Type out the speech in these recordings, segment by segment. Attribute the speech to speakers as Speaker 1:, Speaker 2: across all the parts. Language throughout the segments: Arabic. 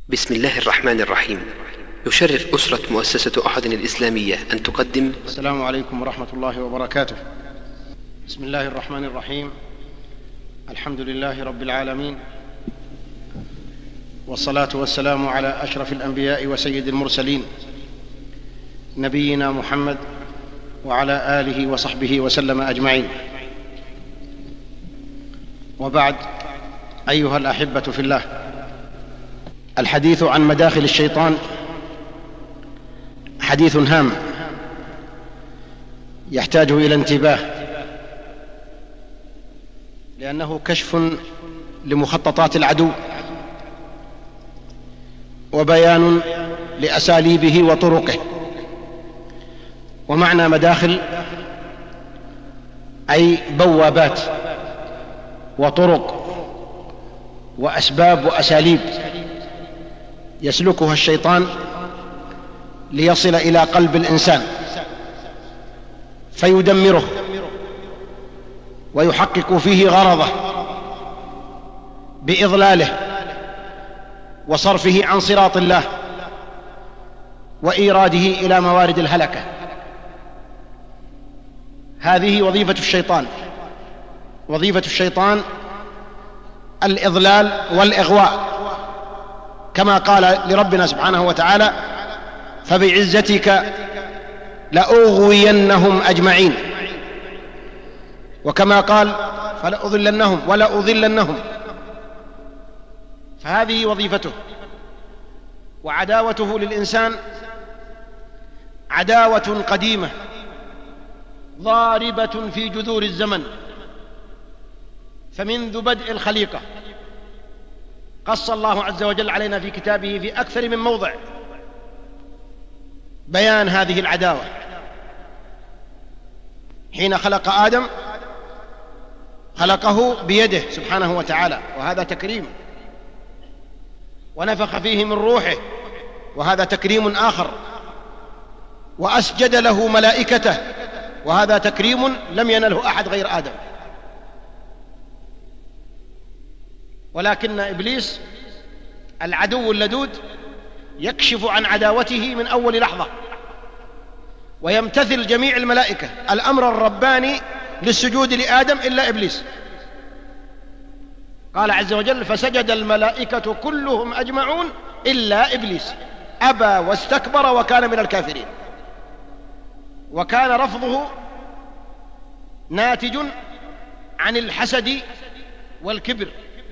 Speaker 1: بسم الله الرحمن الرحيم. يشرف أسرة مؤسسة أحد الإسلامية أن تقدم.
Speaker 2: السلام عليكم ورحمة الله وبركاته. بسم الله الرحمن الرحيم. الحمد لله رب العالمين، والصلاة والسلام على أشرف الأنبياء وسيد المرسلين نبينا محمد وعلى آله وصحبه وسلم أجمعين. وبعد، أيها الأحبة في الله، الحديث عن مداخل الشيطان حديث هام يحتاج إلى انتباه، لأنه كشف لمخططات العدو وبيان لأساليبه وطرقه. ومعنى مداخل أي بوابات وطرق وأسباب وأساليب يسلكها الشيطان ليصل إلى قلب الإنسان فيدمره ويحقق فيه غرضه بإضلاله وصرفه عن صراط الله وإيراده إلى موارد الهلكة. هذه وظيفة الشيطان. وظيفة الشيطان الإضلال والإغواء، كما قال لربنا سبحانه وتعالى: فبعزتك لأغوينهم أجمعين، وكما قال: فلأضلنهم ولا أضلنهم. فهذه وظيفته. وعداوته للإنسان عداوة قديمة ضاربة في جذور الزمن، فمنذ بدء الخليقة قص الله عز وجل علينا في كتابه في أكثر من موضع بيان هذه العداوة. حين خلق آدم خلقه بيده سبحانه وتعالى، وهذا تكريم، ونفخ فيه من روحه، وهذا تكريم آخر، وأسجد له ملائكته، وهذا تكريم لم ينله أحد غير آدم. ولكن إبليس العدو اللدود يكشف عن عداوته من أول لحظة، ويمتثل جميع الملائكة الأمر الرباني للسجود لآدم إلا إبليس. قال عز وجل: فسجد الملائكة كلهم أجمعون إلا إبليس أبى واستكبر وكان من الكافرين. وكان رفضه ناتج عن الحسد والكبر،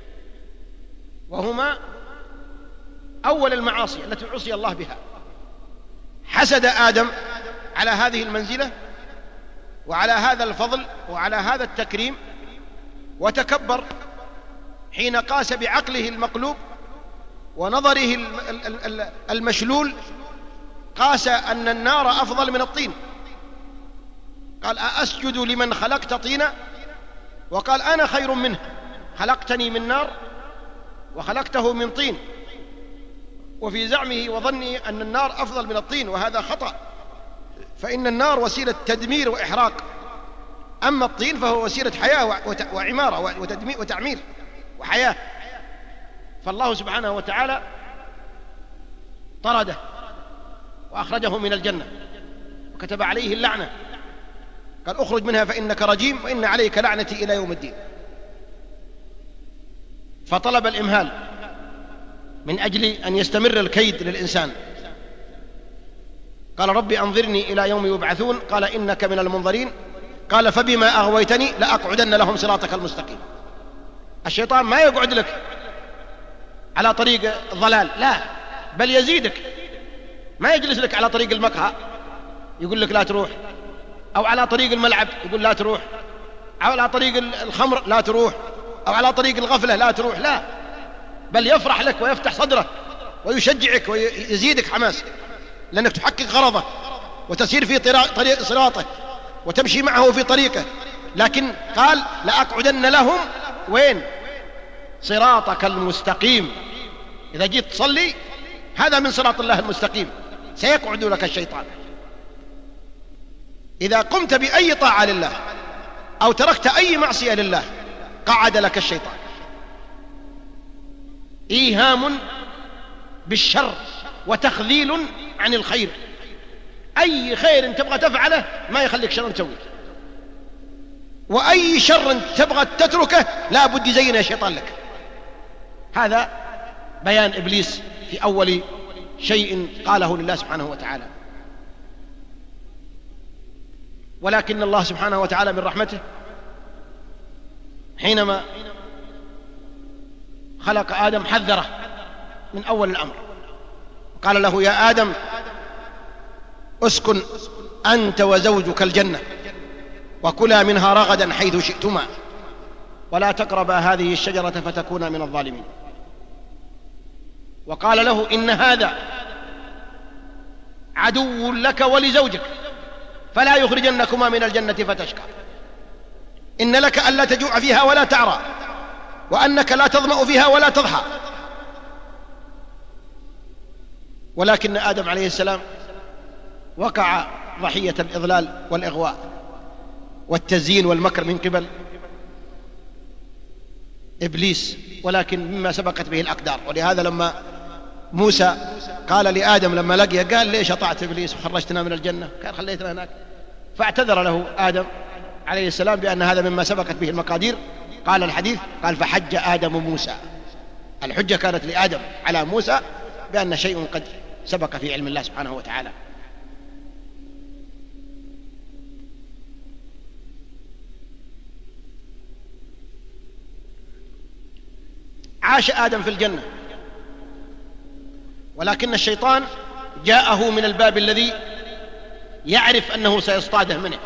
Speaker 2: وهما أول المعاصي التي عصي الله بها. حسد آدم على هذه المنزلة وعلى هذا الفضل وعلى هذا التكريم، وتكبر حين قاس بعقله المقلوب ونظره المشلول، قاس أن النار أفضل من الطين. قال: أأسجد لمن خلقت طينا؟ وقال: أنا خير منه، خلقتني من نار وخلقته من طين. وفي زعمه وظنه أن النار أفضل من الطين، وهذا خطأ، فإن النار وسيلة تدمير وإحراق، أما الطين فهو وسيلة حياة وعمارة وتعمير وحياة. فالله سبحانه وتعالى طرده وأخرجه من الجنة وكتب عليه اللعنة، قال: اخرج منها فإنك رجيم وإن عليك لعنتي إلى يوم الدين. فطلب الإمهال من أجل أن يستمر الكيد للإنسان. قال: رب أنظرني إلى يوم يبعثون، قال: إنك من المنظرين. قال: فبما أغويتني لأقعدن لهم صراطك المستقيم. الشيطان ما يقعد لك على طريق الضلال، لا، بل يزيدك. ما يجلس لك على طريق المقهى يقول لك لا تروح، أو على طريق الملعب يقول لا تروح، أو على طريق الخمر لا تروح، أو على طريق الغفلة لا تروح، لا، بل يفرح لك ويفتح صدره ويشجعك ويزيدك حماس، لأنك تحقق غرضه وتسير في طريق صراطه وتمشي معه في طريقه. لكن قال: لأقعدن لهم وين؟ صراطك المستقيم. إذا جيت تصلي هذا من صراط الله المستقيم، سيقعد لك الشيطان. إذا قمت بأي طاعة لله أو تركت أي معصية لله قعد لك الشيطان. إيهام بالشر وتخذيل عن الخير. أي خير تبغى تفعله ما يخليك شر تسويه، وأي شر تبغى تتركه لا بد يزين الشيطان لك. هذا بيان إبليس في أول شيء قاله لله سبحانه وتعالى. ولكن الله سبحانه وتعالى من رحمته حينما خلق آدم حذره من أول الأمر، قال له: يا آدم اسكن أنت وزوجك الجنة وكلا منها رغدا حيث شئتما ولا تقربا هذه الشجرة فتكونا من الظالمين. وقال له: إن هذا عدو لك ولزوجك فلا يخرجنكما من الجنة فتشقى، إن لك ألا تجوع فيها ولا تعرى وأنك لا تظمأ فيها ولا تضحى. ولكن آدم عليه السلام وقع ضحية الإضلال والإغواء والتزيين والمكر من قبل إبليس، ولكن مما سبقت به الأقدار. ولهذا لما موسى قال لآدم لما لقيه قال: ليش أطعت إبليس وخرجتنا من الجنة؟ قال: خليتنا هناك. فاعتذر له آدم عليه السلام بأن هذا مما سبقت به المقادير. قال الحديث قال: فحج آدم موسى. الحجة كانت لآدم على موسى بأن شيء قد سبق في علم الله سبحانه وتعالى. عاش آدم في الجنة، ولكن الشيطان جاءه من الباب الذي يعرف أنه سيصطاده منه،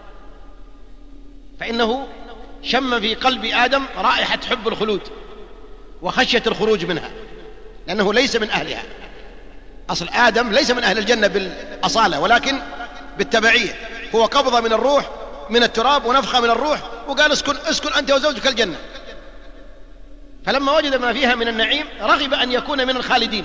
Speaker 2: فإنه شم في قلب آدم رائحة حب الخلود وخشية الخروج منها، لأنه ليس من أهلها. أصل آدم ليس من أهل الجنة بالأصالة، ولكن بالتبعية. هو قبضة من الروح من التراب ونفخة من الروح، وقال: اسكن أنت وزوجك الجنة. فلما وجد ما فيها من النعيم رغب أن يكون من الخالدين،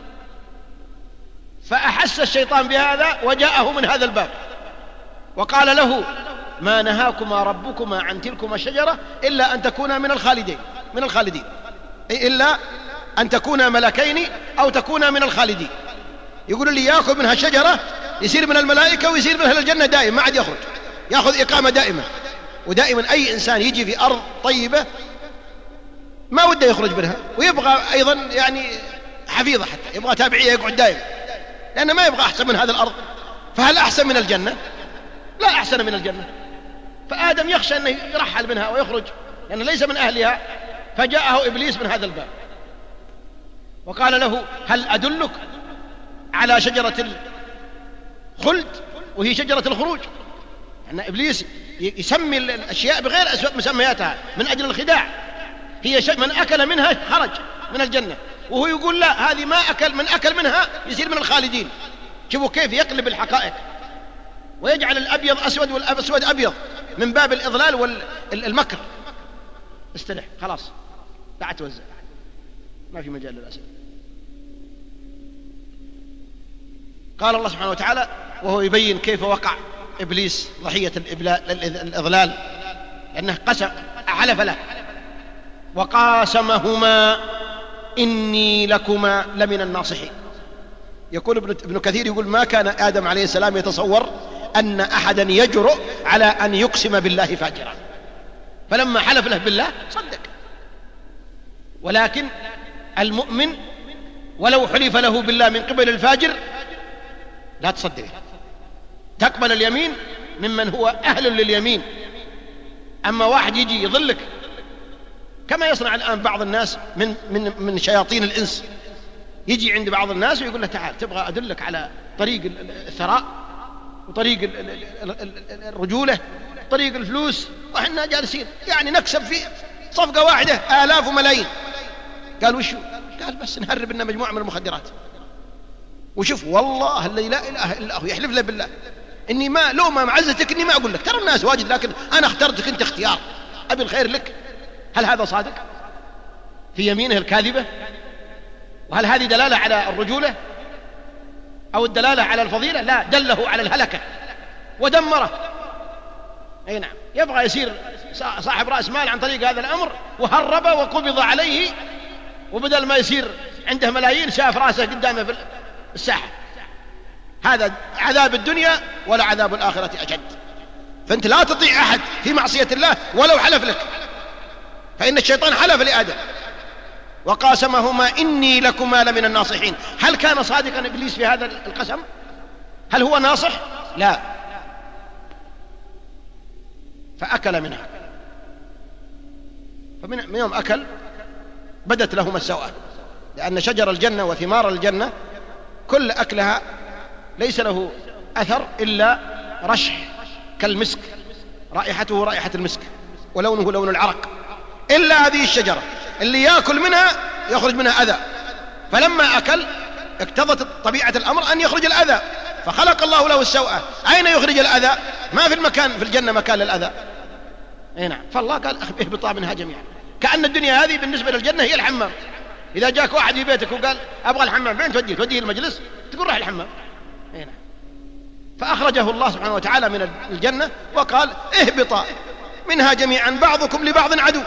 Speaker 2: فأحس الشيطان بهذا وجاءه من هذا الباب وقال له: ما نهاكما ربكما عن تلكما الشجرة إلا أن تكونا من الخالدين، أي إلا أن تكونا ملكين أو تكونا من الخالدين. يقول اللي يأخذ منها الشجرة يصير من الملائكة ويصير من أهل الجنة دائما، ما عاد يخرج، يأخذ إقامة دائمة. ودائما أي إنسان يجي في أرض طيبة ما وده يخرج منها، ويبغى أيضا يعني حفيظة، حتى يبغى تابعية يقعد دائما، لأنه ما يبغى أحسن من هذا الأرض. فهل أحسن من الجنة؟ لا أحسن من الجنة. فآدم يخشى أنه يرحل منها ويخرج لأنه ليس من أهلها، فجاءه إبليس من هذا الباب وقال له: هل أدلك على شجرة الخلد وهي شجرة الخروج؟ أن إبليس يسمي الأشياء بغير مسمياتها من أجل الخداع. هي من أكل منها خرج من الجنة، وهو يقول: لا، هذه ما أكل، من أكل منها يصير من الخالدين. شوفوا كيف يقلب الحقائق ويجعل الأبيض أسود والأسود أبيض من باب الإضلال والمكر. استرح خلاص، لا توزع، ما في مجال للأسف. قال الله سبحانه وتعالى وهو يبين كيف وقع إبليس ضحية الإضلال، لأنه حلف له وقاسمهما إني لكما لمن الناصحين. يقول ابن كثير يقول: ما كان آدم عليه السلام يتصور أن أحدا يجرؤ على أن يقسم بالله فاجرا، فلما حلف له بالله صدق. ولكن المؤمن ولو حلف له بالله من قبل الفاجر لا تصدقه، تقبل اليمين ممن هو أهل لليمين. أما واحد يجي يضلك كما يصنع الآن بعض الناس من شياطين الإنس، يجي عند بعض الناس ويقول له: تعال تبغى أدلك على طريق الثراء وطريق الرجولة طريق الفلوس، وإحنا جالسين يعني نكسب في صفقة واحدة آلاف وملايين. قال: وشو؟ قال: بس نهرب لنا مجموعة من المخدرات. وشوف والله الذي لا إله إلا هو يحلف له بالله إني لو ما معزتك إني ما أقول لك، ترى الناس واجد لكن أنا اخترتك أنت اختيار، أبي الخير لك. هل هذا صادق في يمينه الكاذبة؟ وهل هذه دلالة على الرجولة أو الدلالة على الفضيلة؟ لا، دله على الهلكة ودمره. أي نعم، يبغى يصير صاحب رأس مال عن طريق هذا الأمر، وهرب وقبض عليه، وبدل ما يصير عنده ملايين شاف راسه قدامه في الساحة. هذا عذاب الدنيا، ولا عذاب الآخرة أشد. فأنت لا تطيع أحد في معصية الله ولو حلف لك، فإن الشيطان حلف لآدم وقاسمهما إني لكما لمن الناصحين. هل كان صادقا إبليس في هذا القسم؟ هل هو ناصح؟ لا. فأكل منها، فمن يوم أكل بدت لهما السوءة، لأن شجر الجنة وثمار الجنة كل أكلها ليس له أثر إلا رشح كالمسك، رائحته رائحة المسك ولونه لون العرق، إلا هذه الشجرة اللي يأكل منها يخرج منها أذى. فلما أكل اقتضت طبيعة الأمر أن يخرج الأذى، فخلق الله له السوءة. أين يخرج الأذى؟ ما في المكان في الجنة مكان للأذى. نعم. فالله قال اهبطا منها جميعا، كأن الدنيا هذه بالنسبة للجنة هي الحمام. إذا جاك واحد في بيتك وقال أبغى الحمام، فين توديه المجلس؟ تقول راح الحمام. نعم. فأخرجه الله سبحانه وتعالى من الجنة وقال اهبطا منها جميعا بعضكم لبعض عدو.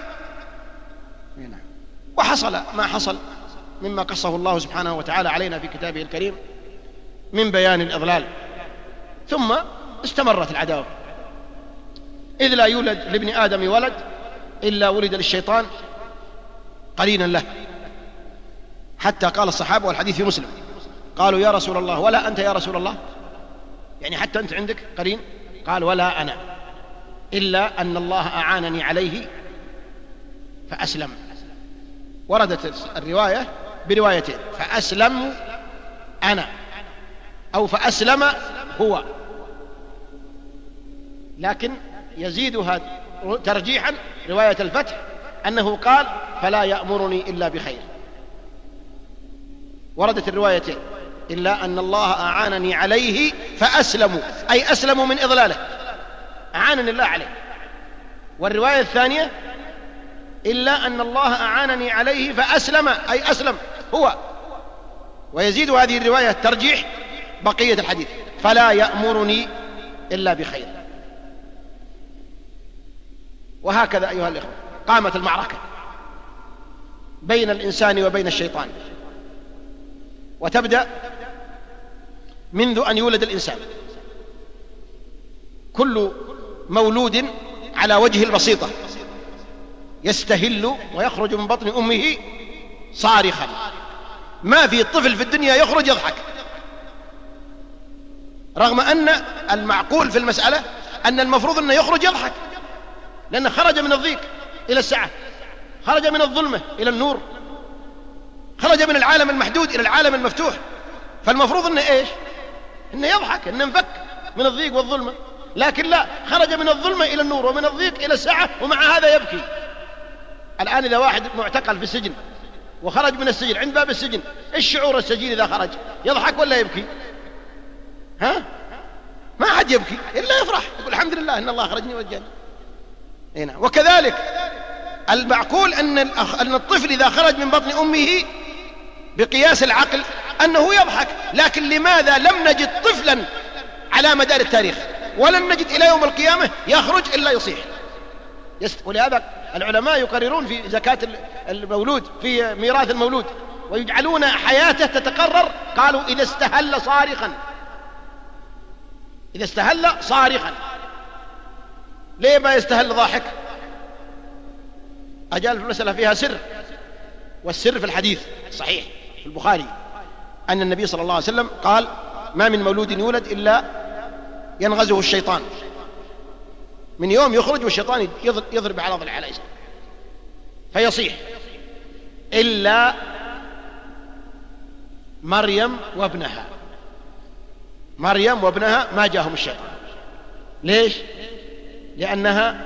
Speaker 2: وحصل ما حصل مما قصه الله سبحانه وتعالى علينا في كتابه الكريم من بيان الإضلال. ثم استمرت العداوة، إذ لا يولد لابن آدم ولد إلا ولد للشيطان قرينا له، حتى قال الصحابة والحديث في مسلم قالوا يا رسول الله ولا أنت يا رسول الله، يعني حتى أنت عندك قرين؟ قال ولا أنا، إلا أن الله أعانني عليه فأسلم. وردت الرواية بروايتين، فأسلم أنا أو فأسلم هو، لكن يزيدها ترجيحا رواية الفتح أنه قال فلا يأمرني إلا بخير. وردت الروايتين إلا أن الله أعانني عليه فأسلموا، أي أسلموا من إضلاله، أعانني الله عليه. والرواية الثانية إلا أن الله أعانني عليه فأسلم، أي أسلم هو. ويزيد هذه الرواية ترجيح بقية الحديث فلا يأمرني إلا بخير. وهكذا أيها الإخوة قامت المعركة بين الإنسان وبين الشيطان، وتبدأ منذ أن يولد الإنسان. كل مولود على وجه البسيطة يستهل ويخرج من بطن أمه صارخا، ما في طفل في الدنيا يخرج يضحك، رغم أن المعقول في المسألة أن المفروض أنه يخرج يضحك، لأنه خرج من الضيق إلى السعة، خرج من الظلمة إلى النور، خرج من العالم المحدود إلى العالم المفتوح. فالمفروض أنه إيش؟ أنه يضحك، أنه انفك من الضيق والظلمة. لكن لا، خرج من الظلمة إلى النور ومن الضيق إلى السعة، ومع هذا يبكي. الآن إذا واحد معتقل في السجن وخرج من السجن عند باب السجن، إيش شعور السجين إذا خرج؟ يضحك ولا يبكي؟ ها؟ ما حد يبكي إلا يفرح، يقول الحمد لله إن الله خرجني وجاني. هنا. وكذلك المعقول أن الطفل إذا خرج من بطن أمه بقياس العقل أنه يضحك، لكن لماذا لم نجد طفلا على مدار التاريخ ولن نجد إلى يوم القيامة يخرج إلا يصيح؟ ولهذا العلماء يقررون في زكاة المولود، في ميراث المولود، ويجعلون حياته تتقرر. قالوا إذا استهل صارخا، إذا استهل صارخا. ليه ما يستهل ضاحك؟ أجال في المسألة فيها سر، والسر في الحديث صحيح في البخاري أن النبي صلى الله عليه وسلم قال ما من مولود يولد إلا ينغزه الشيطان، من يوم يخرج والشيطان يضرب على ضلع على يسار فيصيح، إلا مريم وابنها. مريم وابنها ما جاءهم الشيطان. ليش؟ لأنها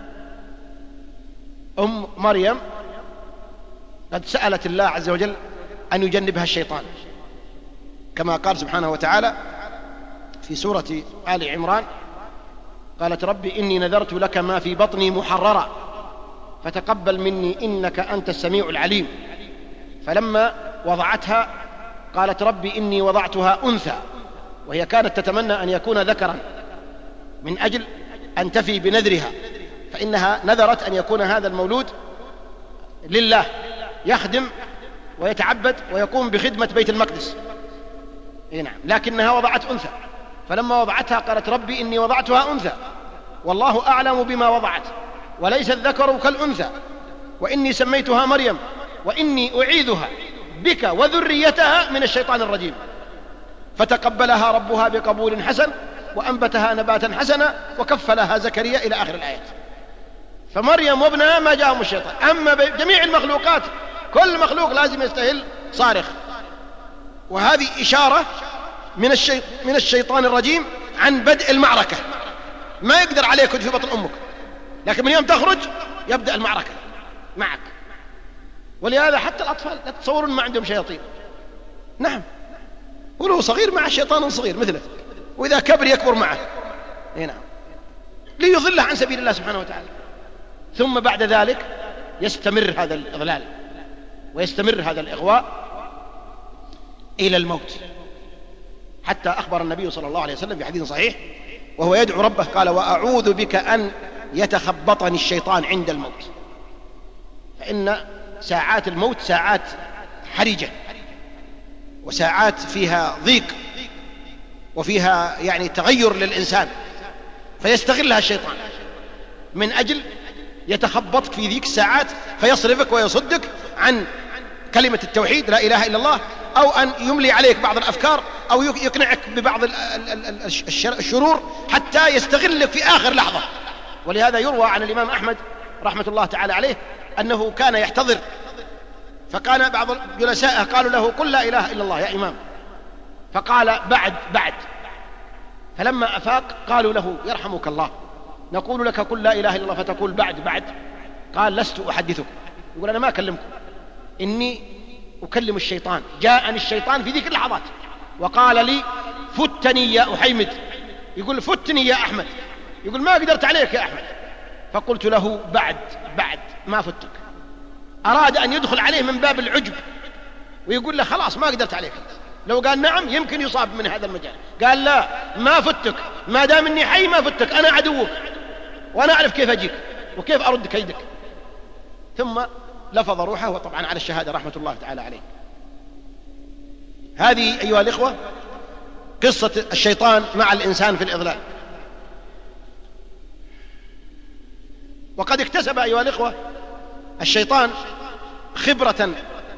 Speaker 2: أم مريم قد سألت الله عز وجل أن يجنبها الشيطان، كما قال سبحانه وتعالى في سورة آل عمران قالت رب إني نذرت لك ما في بطني محررا فتقبل مني إنك أنت السميع العليم. فلما وضعتها قالت رب إني وضعتها أنثى، وهي كانت تتمنى أن يكون ذكرا من أجل أن تفي بنذرها، فإنها نذرت أن يكون هذا المولود لله يخدم ويتعبد ويقوم بخدمة بيت المقدس. نعم، لكنها وضعت أنثى، فلما وضعتها قالت ربي إني وضعتها أنثى والله أعلم بما وضعت وليس الذكر كالأنثى وإني سميتها مريم وإني أعيذها بك وذريتها من الشيطان الرجيم. فتقبلها ربها بقبول حسن وأنبتها نباتا حسنا وكفلها زكريا إلى آخر الآيات. فمريم وابنها ما جاءهم الشيطان. أما جميع المخلوقات كل مخلوق لازم يستهل صارخ. وهذه إشارة من الشيطان الرجيم عن بدء المعركة. ما يقدر عليك في بطن أمك، لكن من يوم تخرج يبدأ المعركة معك. ولهذا حتى الأطفال لا تتصورون ما عندهم شياطين. نعم، ولو صغير مع شيطان صغير مثله، وإذا كبر يكبر معه. نعم، ليضله عن سبيل الله سبحانه وتعالى. ثم بعد ذلك يستمر هذا الإضلال ويستمر هذا الإغواء إلى الموت، حتى أخبر النبي صلى الله عليه وسلم في حديث صحيح وهو يدعو ربه قال وأعوذ بك أن يتخبطني الشيطان عند الموت. فإن ساعات الموت ساعات حرجة وساعات فيها ضيق وفيها يعني تغير للإنسان، فيستغلها الشيطان من أجل يتخبطك في ذيك الساعات فيصرفك ويصدك عن كلمة التوحيد لا إله إلا الله، أو أن يملي عليك بعض الأفكار أو يقنعك ببعض الشرور حتى يستغلك في آخر لحظة. ولهذا يروى عن الإمام أحمد رحمة الله تعالى عليه أنه كان يحتضر، فكان بعض جلسائه قالوا له قل لا إله إلا الله يا إمام، فقال بعد. فلما أفاق قالوا له يرحمك الله نقول لك قل لا إله إلا الله فتقول بعد. قال لست أحدثك، يقول أنا ما أكلمكم، إني أكلم الشيطان. جاءني الشيطان في ذيك اللحظات وقال لي فتني يا أحيمد، يقول فتني يا أحمد، يقول ما قدرت عليك يا أحمد. فقلت له بعد ما فتك. أراد أن يدخل عليه من باب العجب ويقول له خلاص ما قدرت عليك. لو قال نعم يمكن يصاب من هذا المجال. قال لا ما فتك، ما دام إني حي ما فتك، أنا عدوك وأنا أعرف كيف أجيك وكيف أرد كيدك. ثم لفظ روحه، وطبعا على الشهادة رحمة الله تعالى عليه. هذه أيها الإخوة قصة الشيطان مع الإنسان في الإضلال. وقد اكتسب أيها الإخوة الشيطان خبرة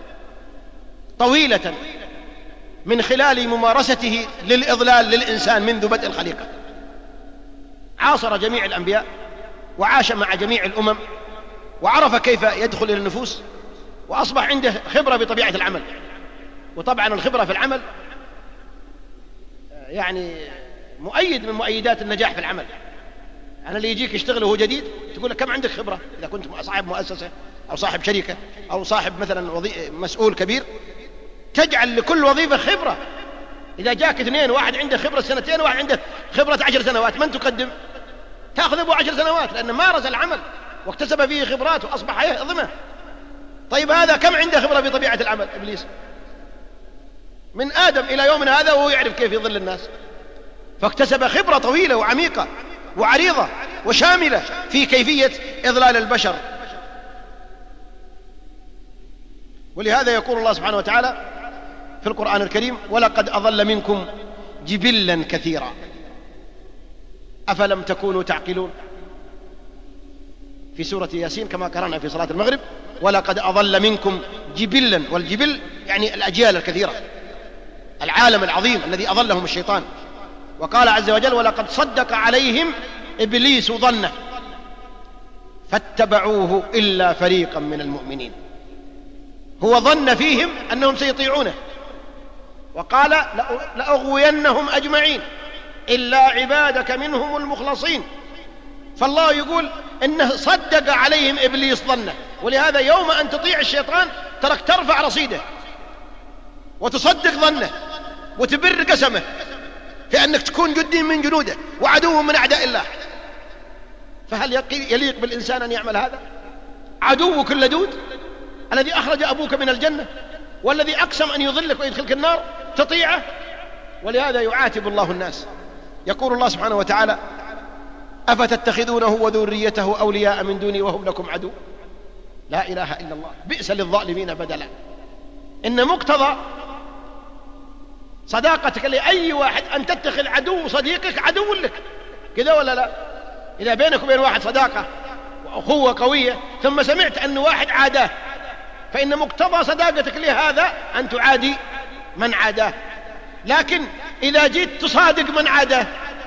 Speaker 2: طويلة من خلال ممارسته للإضلال للإنسان منذ بدء الخليقة. عاصر جميع الأنبياء وعاش مع جميع الأمم وعرف كيف يدخل إلى النفوس، وأصبح عنده خبرة بطبيعة العمل. وطبعا الخبرة في العمل يعني مؤيد من مؤيدات النجاح في العمل. أنا اللي يجيك يشتغل وهو جديد تقول له كم عندك خبرة؟ إذا كنت صاحب مؤسسة أو صاحب شركة أو صاحب مثلا مسؤول كبير، تجعل لكل وظيفة خبرة. إذا جاك اثنين، واحد عنده خبرة 2 وواحد عنده خبرة 10 سنوات، من تقدم؟ تأخذ أبو 10 سنوات لأنه مارس العمل واكتسب فيه خبرات وأصبح يهضمه. طيب هذا كم عنده خبرة بطبيعة العمل؟ إبليس من آدم إلى يومنا هذا وهو يعرف كيف يضل الناس، فاكتسب خبرة طويلة وعميقة وعريضة وشاملة في كيفية إضلال البشر. ولهذا يقول الله سبحانه وتعالى في القرآن الكريم ولقد أضل منكم جبلا كثيرا أفلم تكونوا تعقلون. في سورة ياسين كما قرأنا في صلاة المغرب ولقد أضل منكم جبلا، والجبل يعني الأجيال الكثيرة، العالم العظيم الذي أضلهم الشيطان. وقال عز وجل ولقد صدق عليهم إبليس ظنه فاتبعوه إلا فريقا من المؤمنين. هو ظن فيهم أنهم سيطيعونه وقال لأغوينهم أجمعين إلا عبادك منهم المخلصين. فالله يقول إنه صدق عليهم إبليس ظنه. ولهذا يوم أن تطيع الشيطان ترك ترفع رصيده وتصدق ظنه وتبر قسمه في أنك تكون جندي من جنوده وعدو من أعداء الله. فهل يليق بالإنسان أن يعمل هذا؟ عدوك اللدود الذي أخرج أبوك من الجنة والذي أقسم أن يضلك ويدخلك النار تطيعه؟ ولهذا يعاتب الله الناس. يقول الله سبحانه وتعالى أفتتخذونه وذريته أولياء من دوني وهم لكم عدو. لا إله إلا الله، بئس للظالمين بدلا. إن مقتضى صداقتك لأي واحد أن تتخذ عدو صديقك عدو لك، كذا ولا لا؟ إذا بينك وبين واحد صداقة وأخوة قوية ثم سمعت أن واحد عاداه، فإن مقتضى صداقتك لهذا أن تعادي من عاداه. لكن إذا جيت تصادق من عاداه،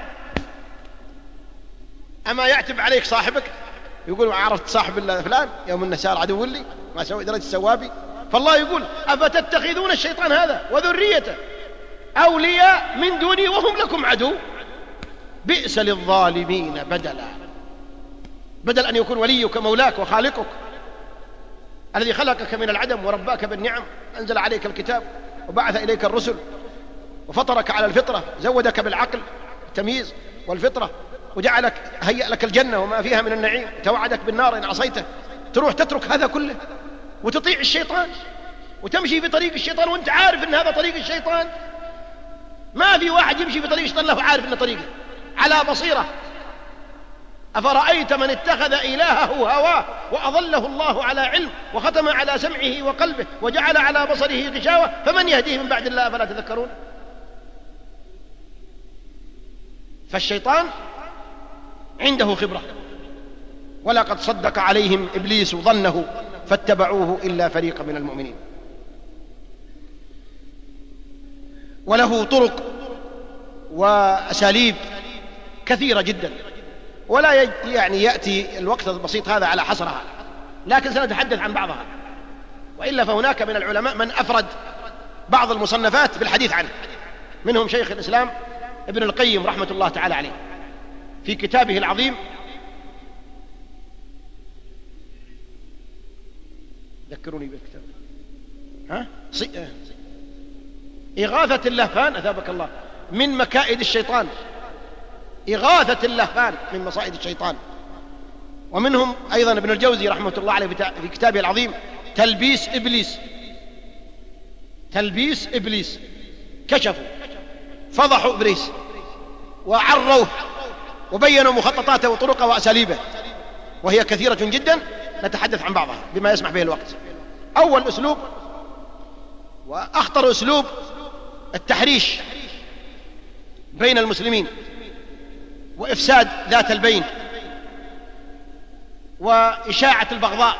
Speaker 2: أما يعتب عليك صاحبك يقول عرفت صاحب فلان يوم أنه صار عدو لي ما سوي درجة السوابي. فالله يقول أفتتخذون الشيطان هذا وذريته أولياء من دوني وهم لكم عدو بئس للظالمين بدلا. بدل أن يكون وليك مولاك وخالقك الذي خلقك من العدم ورباك بالنعم، أنزل عليك الكتاب وبعث إليك الرسل وفطرك على الفطرة، زودك بالعقل التمييز والفطرة، وجعلك هيأ لك الجنة وما فيها من النعيم، توعدك بالنار إن عصيته، تروح تترك هذا كله وتطيع الشيطان وتمشي في طريق الشيطان وانت عارف ان هذا طريق الشيطان. ما في واحد يمشي في طريق الشيطان له عارف انه طريقه على بصيرة. أفرأيت من اتخذ إلهه هواه وأضله الله على علم وختم على سمعه وقلبه وجعل على بصره غشاوة فمن يهديه من بعد الله أفلا تذكرون؟ فالشيطان عنده خبرة، ولقد صدق عليهم إبليس ظنه فاتبعوه إلا فريقا من المؤمنين. وله طرق وأساليب كثيرة جدا، ولا يأتي الوقت البسيط هذا على حصرها، لكن سنتحدث عن بعضها. وإلا فهناك من العلماء من أفرد بعض المصنفات بالحديث عنه، منهم شيخ الإسلام ابن القيم رحمة الله تعالى عليه في كتابه العظيم ذكروني بالكتاب إغاثة اللهفان، أثابك الله، من مكائد الشيطان، إغاثة اللهفان من مصائد الشيطان. ومنهم أيضا ابن الجوزي رحمة الله عليه في كتابه العظيم تلبيس إبليس. تلبيس إبليس، كشفوا فضحوا إبليس وعروه وبينوا مخططاته وطرقه وأساليبه، وهي كثيرة جدا نتحدث عن بعضها بما يسمح به الوقت. أول أسلوب وأخطر أسلوب التحريش بين المسلمين وإفساد ذات البين وإشاعة البغضاء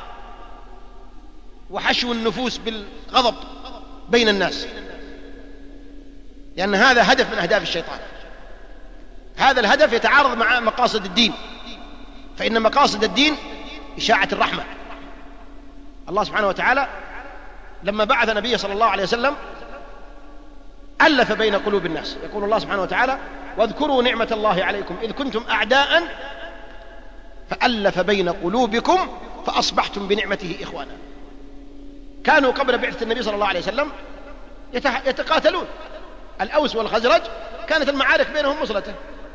Speaker 2: وحشو النفوس بالغضب بين الناس، لأن هذا هدف من أهداف الشيطان. هذا الهدف يتعارض مع مقاصد الدين، فإن مقاصد الدين إشاعة الرحمة. الله سبحانه وتعالى لما بعث نبيه صلى الله عليه وسلم ألف بين قلوب الناس. يقول الله سبحانه وتعالى واذكروا نعمة الله عليكم إذ كنتم أعداء فألف بين قلوبكم فأصبحتم بنعمته إخوانا. كانوا قبل بعثة النبي صلى الله عليه وسلم يتقاتلون، الأوس والخزرج كانت المعارك بينهم مصلته،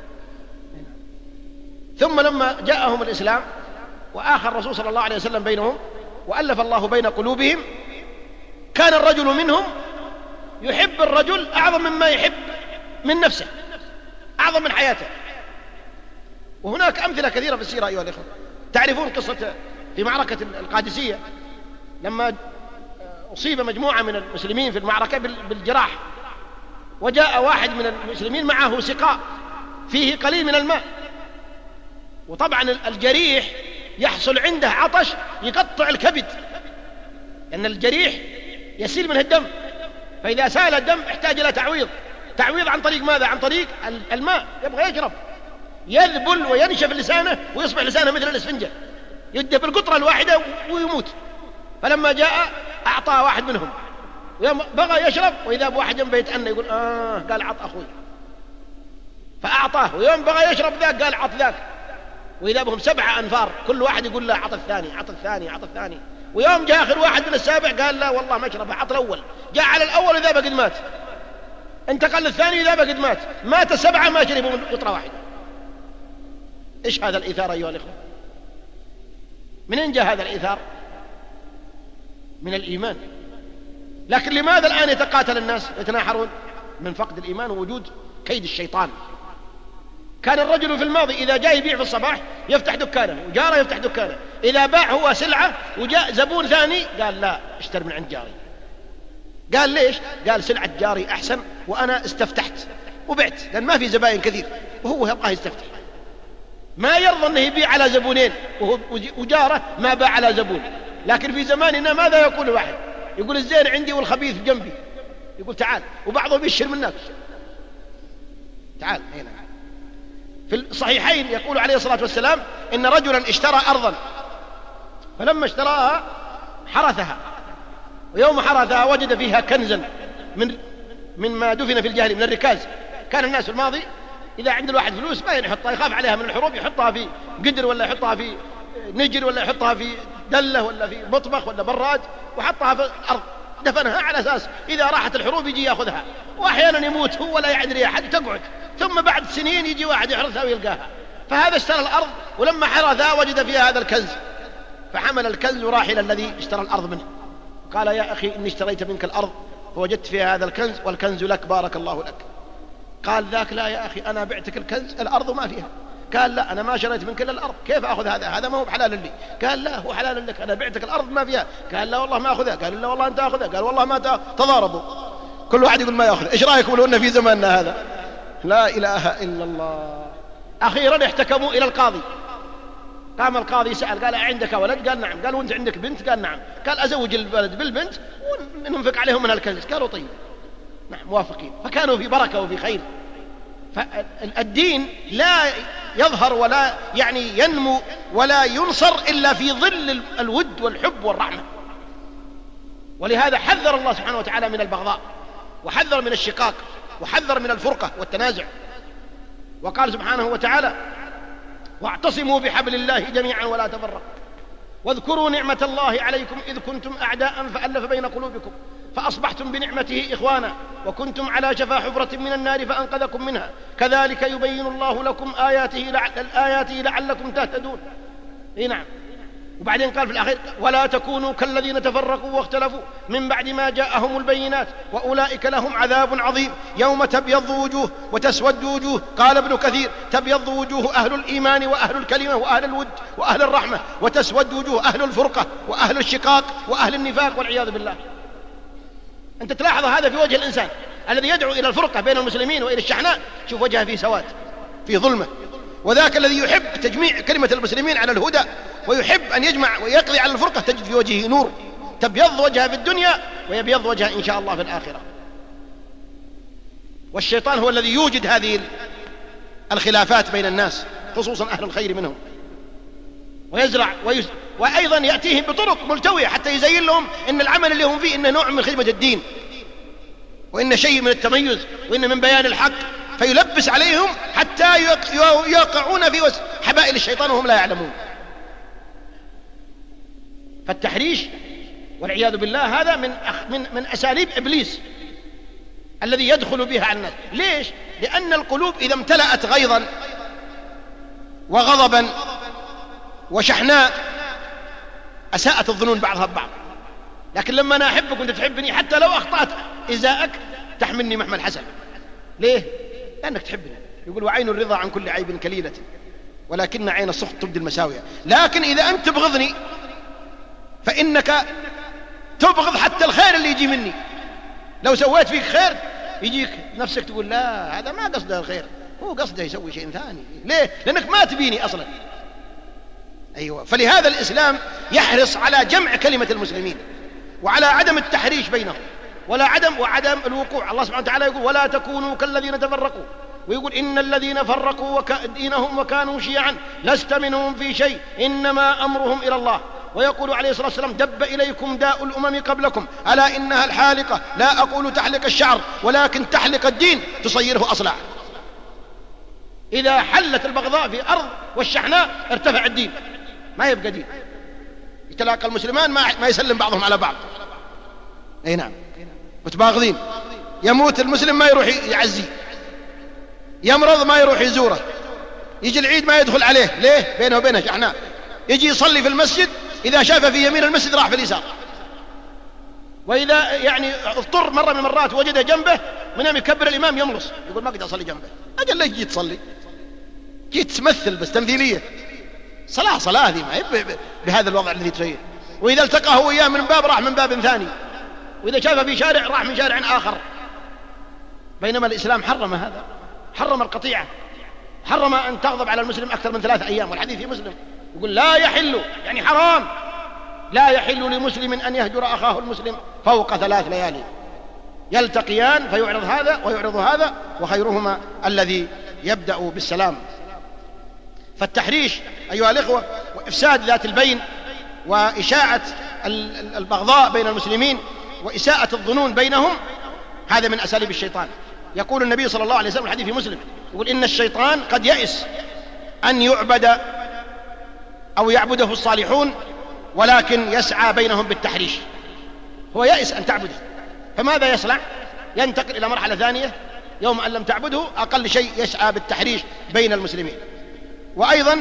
Speaker 2: ثم لما جاءهم الإسلام وآخى الرسول صلى الله عليه وسلم بينهم وألف الله بين قلوبهم، كان الرجل منهم يحب الرجل أعظم مما يحب من نفسه، أعظم من حياته. وهناك أمثلة كثيرة في السيرة أيها الإخوة. تعرفون قصة في معركة القادسية لما أصيب مجموعة من المسلمين في المعركة بالجراح، وجاء واحد من المسلمين معه سقاء فيه قليل من الماء، وطبعا الجريح يحصل عنده عطش يقطع الكبد، لأن الجريح يسيل منه الدم، فإذا سال الدم احتاج إلى تعويض عن طريق ماذا؟ عن طريق الماء، يبغى يشرب، يذبل وينشف لسانه ويصبح لسانه مثل الإسفنجة، يده بالقطرة الواحدة ويموت. فلما جاء أعطى واحد منهم بغى يشرب، وإذا بواحد جنبه يتأنى يقول قال عط أخوي، فأعطاه، ويوم بغى يشرب ذاك قال عط ذاك، وإذا بهم 7 أنفار كل واحد يقول له عط الثاني عط الثاني عط الثاني. ويوم جاء آخر واحد من السابع قال لا والله ما شربه، عط الأول. جاء على الأول إذا بقد مات، انتقل للثاني إذا بقد مات 7 ما شربوا من قطرة واحدة. إيش هذا الإيثار أيها الإخوة؟ منين جاء هذا الإيثار؟ من الإيمان. لكن لماذا الآن يتقاتل الناس يتناحرون؟ من فقد الإيمان ووجود كيد الشيطان. كان الرجل في الماضي إذا جاء يبيع في الصباح يفتح دكانه وجاره يفتح دكانه، إذا باع هو سلعة وجاء زبون ثاني قال لا اشتري من عند جاري، قال ليش؟ قال سلعة جاري أحسن وأنا استفتحت وبعت، لأن ما في زبائن كثير وهو يبغى يستفتح، ما يرضى أنه يبيع على زبونين وجاره ما باع على زبون. لكن في زماننا ماذا يقول واحد؟ يقول الزين عندي والخبيث جنبي، يقول تعال، وبعضهم يشر منك تعال هنا. في الصحيحين يقول عليه الصلاة والسلام إن رجلا اشترى أرضا، فلما اشتراها حرثها، ويوم حرثها وجد فيها كنزا مما دفن في الجاهلية من الركاز. كان الناس في الماضي إذا عند الواحد فلوس ما يحطها، يخاف عليها من الحروب، يحطها في قدر ولا يحطها في نجر ولا يحطها في دلة ولا في مطبخ ولا براد، وحطها في الأرض دفنها على أساس إذا راحت الحروب يجي يأخذها. وأحيانا يموت هو ولا يدري أحد تقعد، ثم بعد سنين يجي واحد يحرثها ويلقاها. فهذا اشترى الأرض، ولما حرثها وجد فيها هذا الكنز، فحمل الكنز وراح إلى الذي اشترى الأرض منه، قال يا أخي إني اشتريت منك الأرض فوجدت فيها هذا الكنز والكنز لك بارك الله لك. قال ذاك لا يا أخي أنا بعتك الكنز الأرض ما فيها. قال لا أنا ما شريت منك إلا الأرض، كيف أخذ هذا ما هو بحلال لي. قال لا هو حلال لك، أنا بعتك الأرض ما فيها. قال لا والله ما أخذها. قال لا والله أنت أخذها. قال والله ما تضاربوا، كل واحد يقول ما يأخذ. إيش رأيكم لو أن في زماننا هذا؟ لا إله إلا الله. أخيرا احتكموا إلى القاضي، قام القاضي سأل قال عندك ولد؟ قال نعم. قال وانت عندك بنت؟ قال نعم. قال أزوج الولد بالبنت وننفق عليهم من الكنز. قالوا طيب نعم موافقين. فكانوا في بركة وفي خير. فالدين لا يظهر ولا ينمو ولا ينصر إلا في ظل الود والحب والرحمة. ولهذا حذر الله سبحانه وتعالى من البغضاء، وحذر من الشقاق، وحذر من الفرقة والتنازع. وقال سبحانه وتعالى واعتصموا بحبل الله جميعا ولا تفرقوا واذكروا نعمة الله عليكم إذ كنتم أعداء فألف بين قلوبكم فأصبحتم بنعمته إخوانا وكنتم على شفا حفرة من النار فأنقذكم منها كذلك يبين الله لكم آياته لعلكم تهتدون. نعم. وبعدين قال في الأخير ولا تكونوا كالذين تفرقوا واختلفوا من بعد ما جاءهم البينات وأولئك لهم عذاب عظيم يوم تبيض وجوه وتسود وجوه. قال ابن كثير تبيض وجوه أهل الإيمان وأهل الكلمة وأهل الود وأهل الرحمة، وتسود وجوه أهل الفرقة وأهل الشقاق وأهل النفاق والعياذ بالله. أنت تلاحظ هذا في وجه الإنسان الذي يدعو إلى الفرقة بين المسلمين وإلى الشحناء، شوف وجهه فيه سواد، فيه ظلمة. وذاك الذي يحب تجميع كلمة المسلمين على الهدى ويحب أن يجمع ويقضي على الفرقة تجد في وجهه نور، تبيض وجهه في الدنيا ويبيض وجهه إن شاء الله في الآخرة. والشيطان هو الذي يوجد هذه الخلافات بين الناس خصوصا أهل الخير منهم، ويزرع وأيضا يأتيهم بطرق ملتوية حتى يزين لهم إن العمل اللي هم فيه إنه نوع من خدمة الدين وإن شيء من التميز وإن من بيان الحق، فيلبس عليهم حتى يقعون في حبائل الشيطان وهم لا يعلمون. فالتحريش والعياذ بالله هذا من أساليب إبليس الذي يدخل بها على الناس. ليش؟ لأن القلوب إذا امتلأت غيظا وغضبا وشحناء أساءت الظنون بعضها ببعض. لكن لما أنا أحبك وأنت تحبني حتى لو أخطأت إزاءك تحملني محمل حسن. ليه؟ لأنك تحبني. يقول وعين الرضا عن كل عيب كليلة ولكن عين السخط تبدي المساوية. لكن إذا أنت تبغضني فإنك تبغض حتى الخير اللي يجي مني. لو سويت فيك خير يجيك نفسك تقول لا هذا ما قصده الخير، هو قصده يسوي شيء ثاني. ليه؟ لأنك ما تبيني أصلا. أيوة. فلهذا الإسلام يحرص على جمع كلمة المسلمين وعلى عدم التحريش بينهم وعدم الوقوع. الله سبحانه وتعالى يقول ولا تكونوا كالذين تفرقوا، ويقول إن الذين فرقوا دينهم وكانوا شيعا لست منهم في شيء إنما أمرهم إلى الله. ويقول عليه الصلاة والسلام دب إليكم داء الأمم قبلكم ألا إنها الحالقة لا أقول تحلق الشعر ولكن تحلق الدين تصيره أصلع. إذا حلت البغضاء في أرض والشحناء ارتفع الدين، ما يبقى دين. يتلاقى المسلمان ما يسلم بعضهم على بعض. أي نعم، متباغضين. يموت المسلم ما يروح يعزي، يمرض ما يروح يزوره، يجي العيد ما يدخل عليه. ليه؟ بينه وبينه شحناء. يجي يصلي في المسجد إذا شاف في يمين المسجد راح في اليسار، وإذا اضطر مرة من المرات وجده جنبه من يكبر الإمام يملص يقول ما قد أصلي جنبه. أجل ليش جيت تصلي؟ جيت تمثل بس تمثيلية. صلاة ذي ما هي بهذا الوضع الذي تسويه. وإذا التقى هو إياه من باب راح من باب ثاني. وإذا شافه في شارع راح من شارع آخر. بينما الإسلام حرم هذا، حرم القطيعة، حرم أن تغضب على المسلم أكثر من 3 أيام. والحديث في مسلم يقول لا يحل، يعني حرام، لا يحل لمسلم أن يهجر أخاه المسلم فوق 3 ليالي، يلتقيان فيعرض هذا ويعرض هذا، وخيرهما الذي يبدأ بالسلام. فالتحريش أيها الإخوة وإفساد ذات البين وإشاعة البغضاء بين المسلمين وإساءة الظنون بينهم هذا من أساليب الشيطان. يقول النبي صلى الله عليه وسلم الحديث في مسلم يقول إن الشيطان قد يئس أن يعبد أو يعبده الصالحون ولكن يسعى بينهم بالتحريش. هو يئس أن تعبده، فماذا يصنع؟ ينتقل إلى مرحلة ثانية، يوم أن لم تعبده أقل شيء يسعى بالتحريش بين المسلمين. وأيضا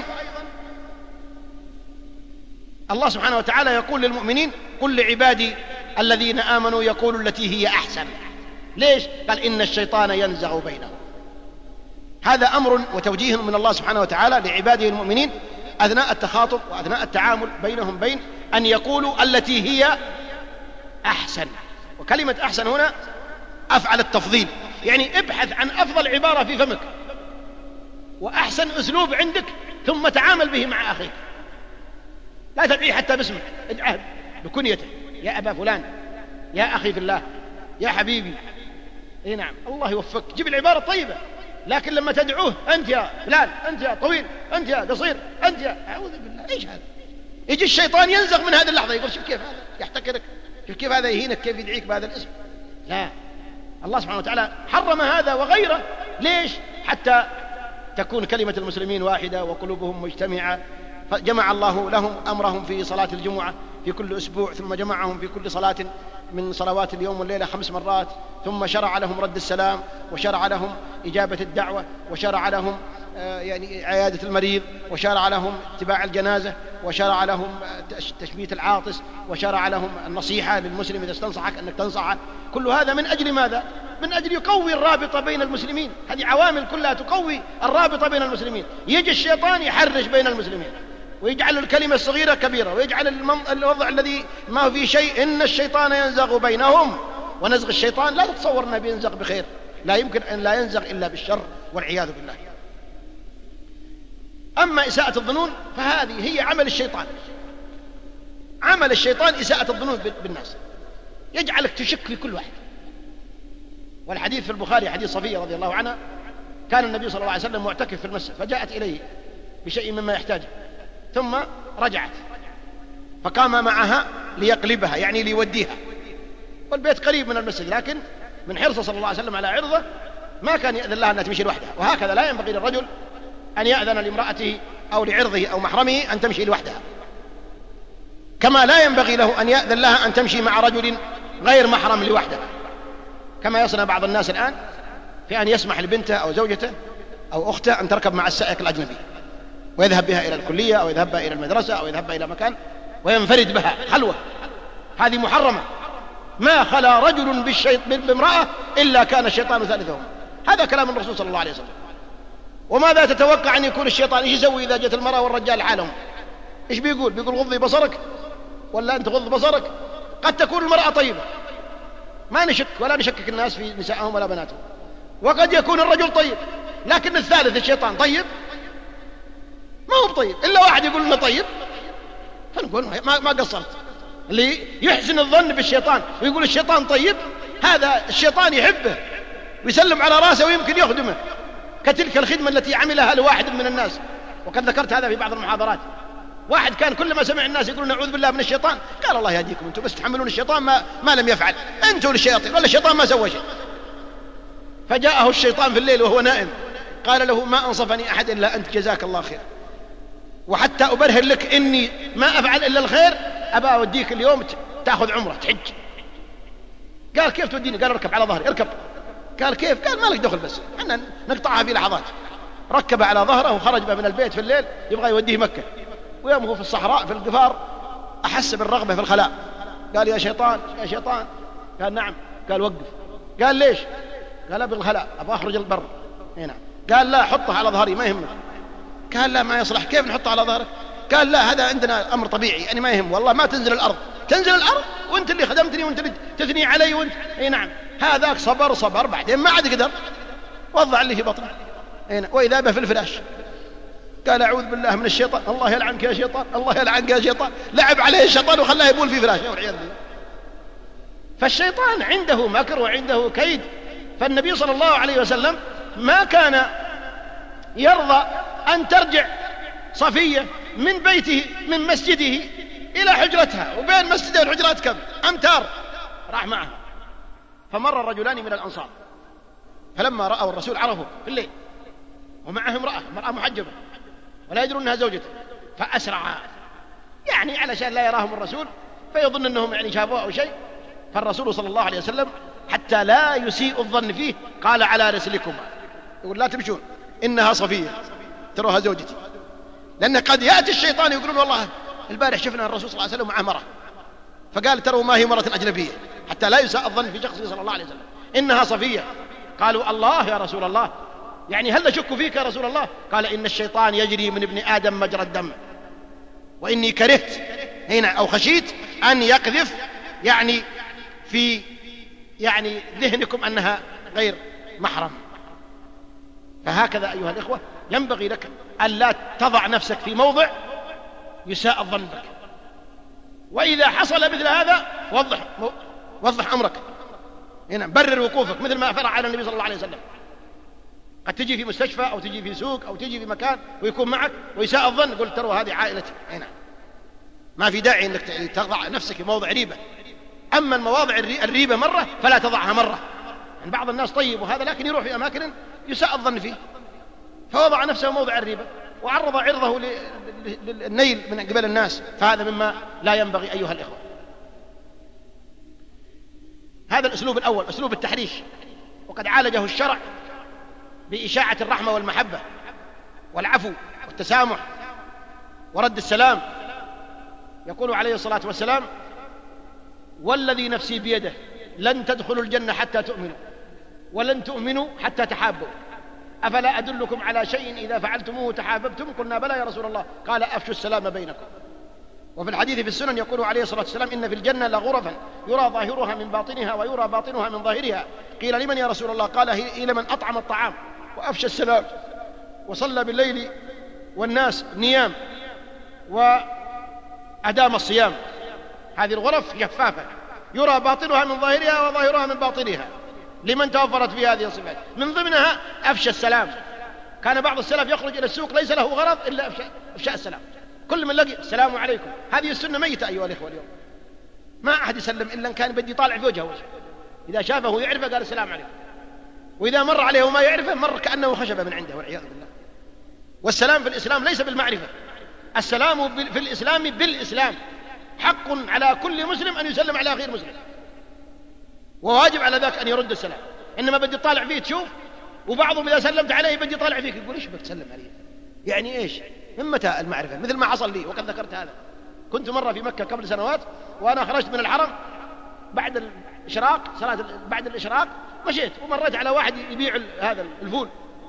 Speaker 2: الله سبحانه وتعالى يقول للمؤمنين قل لعبادي الذين آمنوا يقولوا التي هي أحسن. ليش؟ قال إن الشيطان ينزغ بينهم. هذا أمر وتوجيه من الله سبحانه وتعالى لعباده المؤمنين أثناء التخاطب وأثناء التعامل بينهم بين أن يقولوا التي هي أحسن. وكلمة أحسن هنا أفعل التفضيل، يعني ابحث عن أفضل عبارة في فمك وأحسن أسلوب عندك ثم تعامل به مع أخيك. لا تدعيه حتى باسمه، ادعه بكنيته، يا أبا فلان، يا أخي في الله، يا حبيبي. اي نعم، الله يوفقك، جيب العبارة الطيبة. لكن لما تدعوه أنت يا فلان، أنت يا طويل، أنت يا قصير، أنت يا أعوذ بالله، إيش هذا؟ يجي الشيطان ينزغ من هذه اللحظة يقول شوف كيف هذا يحتقرك، شوف كيف هذا يهينك، كيف يدعيك بهذا الاسم. لا، الله سبحانه وتعالى حرم هذا وغيره. ليش؟ حتى تكون كلمة المسلمين واحدة وقلوبهم مجتمعة. فجمع الله لهم أمرهم في صلاة الجمعة في كل أسبوع، ثم جمعهم في كل صلاة من صلوات اليوم والليلة 5 مرات، ثم شرع لهم رد السلام، وشرع لهم إجابة الدعوة، وشرع لهم يعني عيادة المريض، وشرع لهم اتباع الجنازة، وشرع لهم تشميت العاطس، وشرع لهم النصيحة للمسلم إذا استنصحك أنك تنصحه. كل هذا من أجل ماذا؟ من أجل يقوي الرابطة بين المسلمين. هذه عوامل كلها تقوي الرابطة بين المسلمين. يجي الشيطان يحرج بين المسلمين ويجعل الكلمة الصغيرة كبيرة، ويجعل الوضع الذي ما في شيء. إن الشيطان ينزغ بينهم، ونزغ الشيطان لا تتصور أنه بينزغ بخير، لا يمكن أن لا ينزغ إلا بالشر والعياذ بالله. أما إساءة الظنون فهذه هي عمل الشيطان. عمل الشيطان إساءة الظنون بالناس، يجعلك تشك في كل واحد. والحديث في البخاري حديث صفية رضي الله عنها، كان النبي صلى الله عليه وسلم معتكف في المسجد، فجاءت إليه بشيء مما يحتاجه، ثم رجعت فقام معها ليقلبها، يعني ليوديها. والبيت قريب من المسجد، لكن من حرصه صلى الله عليه وسلم على عرضه ما كان يأذن لها أن تمشي لوحدها. وهكذا لا ينبغي للرجل أن يأذن لامرأته أو لعرضه أو محرمه أن تمشي لوحدها، كما لا ينبغي له أن يأذن لها أن تمشي مع رجل غير محرم لوحده، كما يصنع بعض الناس الآن في أن يسمح لبنته أو زوجته أو أخته أن تركب مع السائق الأجنبي ويذهب بها إلى الكلية أو يذهب بها إلى المدرسة أو يذهب بها إلى مكان وينفرد بها خلوة. هذه محرمة. ما خلا رجل بامرأة إلا كان الشيطان ثالثهما. هذا كلام الرسول صلى الله عليه وسلم. وماذا تتوقع أن يكون الشيطان؟ إيش يسوي إذا جت المرأة والرجال حالهم؟ إيش بيقول؟ بيقول غضي بصرك، ولا أنت غض بصرك. قد تكون المرأة طيبة، ما نشك ولا نشكك الناس في نسائهم ولا بناتهم، وقد يكون الرجل طيب، لكن الثالث الشيطان طيب ما هو طيب. إلا واحد يقول إنه طيب فنقول ما قصرت. اللي يحسن الظن بالشيطان ويقول الشيطان طيب، هذا الشيطان يحبه ويسلم على راسه ويمكن يخدمه، كتلك الخدمة التي عملها لواحد من الناس. وقد ذكرت هذا في بعض المحاضرات. واحد كان كل ما سمع الناس يقولون نعوذ بالله من الشيطان قال الله يهديكم، انتم بس تحملون الشيطان ما لم يفعل، انتم للشياطين ولا الشيطان ما سوى شيء. فجاءه الشيطان في الليل وهو نائم قال له ما أنصفني أحد إلا أنت جزاك الله خير، وحتى أبرهن لك إني ما أفعل إلا الخير، أبا أوديك اليوم تأخذ عمرة تحج. قال كيف توديني؟ قال اركب على ظهري. اركب. قال كيف؟ قال ما لك دخل، بس احنا نقطعها في لحظات. ركب على ظهره وخرج من البيت في الليل يبغى يوديه مكة، ويوم هو في الصحراء في القفار أحس بالرغبة في الخلاء. قال يا شيطان يا شيطان. قال نعم. قال وقف. قال ليش؟ قال ابغى الخلاء، ابغى اخرج البر. نعم. قال لا حطه على ظهري ما يهمك. قال لا ما يصلح. كيف نحطه على ظهرك؟ قال لا هذا عندنا أمر طبيعي يعني ما يهم، والله ما تنزل الأرض تنزل الأرض وأنت اللي خدمتني وأنت اللي تثني علي وأنت نعم. هذاك صبر بعدين ما عاد قدر وضع اللي في بطنه وإذا به في الفراش قال أعوذ بالله من الشيطان، الله يلعنك يا شيطان، الله يلعنك يا شيطان. لعب عليه الشيطان وخلاه يبول في فراشه والعياذ بالله. فالشيطان عنده مكر وعنده كيد. فالنبي صلى الله عليه وسلم ما كان يرضى أن ترجع صفية من بيته من مسجده إلى حجرتها، وبين مسجده والحجرات كم أمتار، راح معه. فمر رجلان من الأنصار فلما رأوا الرسول عرفوا في الليل ومعه امرأة محجبة ولا يدرون أنها زوجته، فأسرعا يعني علشان لا يراهم الرسول فيظن أنهم يعني شافوه أو شيء. فالرسول صلى الله عليه وسلم حتى لا يسيء الظن فيه قال على رسلكما، يقول لا تمشون إنها صفية تروها زوجتي. لأن قد يأتي الشيطان يقولون والله البارح شفنا الرسول صلى الله عليه وسلم مع مرة، فقال تروا ما هي مرة أجنبية، حتى لا يساء الظن في شخصه صلى الله عليه وسلم. إنها صفية. قالوا الله يا رسول الله، يعني هل نشك فيك يا رسول الله؟ قال إن الشيطان يجري من ابن آدم مجرى الدم، وإني كرهت هنا أو خشيت أن يقذف يعني في يعني ذهنكم أنها غير محرم. فهكذا أيها الإخوة ينبغي لك ألا تضع نفسك في موضع يساء الظن بك، وإذا حصل مثل هذا وضح أمرك هنا، برر وقوفك مثل ما فرع على النبي صلى الله عليه وسلم. قد تجي في مستشفى أو تجي في سوق أو تجي في مكان ويكون معك ويساء الظن، قلت تروا هذه عائلتي هنا، ما في داعي أنك تضع نفسك في موضع ريبة. أما المواضع الريبة مرة فلا تضعها مرة. يعني بعض الناس طيب وهذا لكن يروح في أماكن يساء الظن فيه، فوضع نفسه موضع الريبة وعرض عرضه للنيل من قبل الناس، فهذا مما لا ينبغي أيها الإخوة. هذا الأسلوب الأول أسلوب التحريش، وقد عالجه الشرع بإشاعة الرحمة والمحبة والعفو والتسامح ورد السلام. يقول عليه الصلاة والسلام والذي نفسي بيده لن تدخلوا الجنة حتى تؤمنوا ولن تؤمنوا حتى تحابوا، أفلا أدلكم على شيء إذا فعلتموه تحاببتم؟ قلنا بلى يا رسول الله، قال أفشوا السلام بينكم. وفي الحديث في السنن يقول عليه الصلاة والسلام إن في الجنة لغرفا يرى ظاهرها من باطنها ويرى باطنها من ظاهرها. قيل لمن يا رسول الله؟ قال هي لمن أطعم الطعام وأفشى السلام وصلى بالليل والناس نيام وأدام الصيام. هذه الغرف شفافة يرى باطنها من ظاهرها وظاهرها من باطنها لمن توفرت في هذه الصفات. من ضمنها أفشى السلام. كان بعض السلف يخرج إلى السوق ليس له غرض إلا أفشاء السلام، كل من لقي السلام عليكم. هذه السنة ميتة أيها الإخوة اليوم، ما أحد يسلم إلا إن كان بدي يطالع في وجهه، إذا شافه يعرفه قال السلام عليكم، وإذا مر عليه وما يعرفه مر كأنه خشبة من عنده والعياذ بالله. والسلام في الإسلام ليس بالمعرفة، السلام في الإسلام بالإسلام. حق على كل مسلم أن يسلم على غير مسلم، وواجب على ذاك أن يرد السلام. إنما بدي يطالع فيه تشوف، وبعضهم إذا سلمت عليه بدي يطالع فيك يقول إيش بك تسلم عليه، يعني إيش من متى المعرفة؟ مثل ما حصل لي وقد ذكرت هذا. كنت مرة في مكة قبل سنوات وأنا خرجت من الحرم بعد الإشراق، صلاة بعد الإشراق مشيت ومريت على واحد يبيع هذا الفول،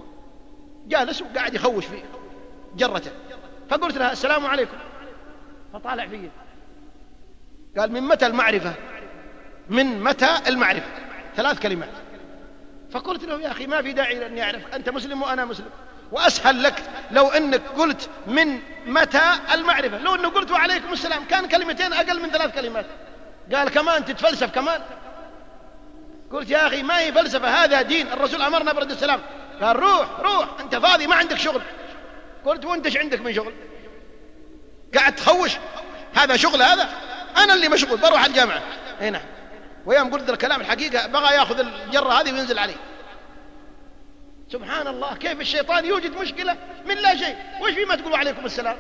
Speaker 2: جالس وقاعد يخوش في جرته، فقلت لها السلام عليكم، فطالع فيه قال من متى المعرفة؟ من متى المعرفة؟ 3 كلمات. فقلت له يا أخي ما في داعي أن يعرف، أنت مسلم وأنا مسلم، وأسهل لك لو أنك قلت من متى المعرفة. لو أنه قلت وعليكم السلام كان كلمتين أقل من 3 كلمات. قال كمان تتفلسف كمان؟ قلت يا أخي ما هي فلسفة، هذا دين، الرسول أمرنا برد السلام. قال روح أنت فاضي ما عندك شغل. قلت وانتش عندك من شغل؟ قاعد تخوش، هذا شغل؟ هذا أنا اللي مشغول بروح الجامعة هنا. ويوم قلت الكلام الحقيقة بغى يأخذ الجرة هذه وينزل عليه. سبحان الله كيف الشيطان يوجد مشكلة من لا شيء. وش فيما تقولوا عليكم السلام؟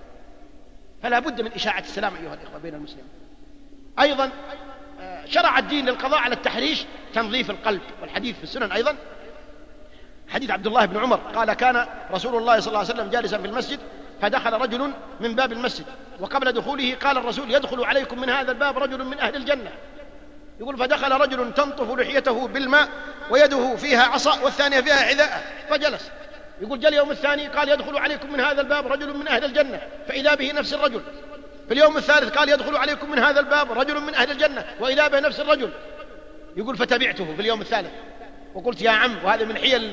Speaker 2: فلا بد من إشاعة السلام أيها الإخوة بين المسلمين. أيضا شرع الدين للقضاء على التحريش تنظيف القلب. والحديث في السنن أيضا حديث عبد الله بن عمر قال كان رسول الله صلى الله عليه وسلم جالسا في المسجد فدخل رجل من باب المسجد، وقبل دخوله قال الرسول يدخل عليكم من هذا الباب رجل من أهل الجنة. يقول فدخل رجل تنطف لحيته بالماء ويده فيها عصا والثانية فيها حذاء فجلس. يقول جاء اليوم الثاني قال يدخل عليكم من هذا الباب رجل من أهل الجنة، فإذا به نفس الرجل في اليوم الثالث قال يدخل عليكم من هذا الباب رجل من أهل الجنة، وإذا به نفس الرجل. يقول فتبعته في اليوم الثالث وقلت يا عم، وهذا من حيل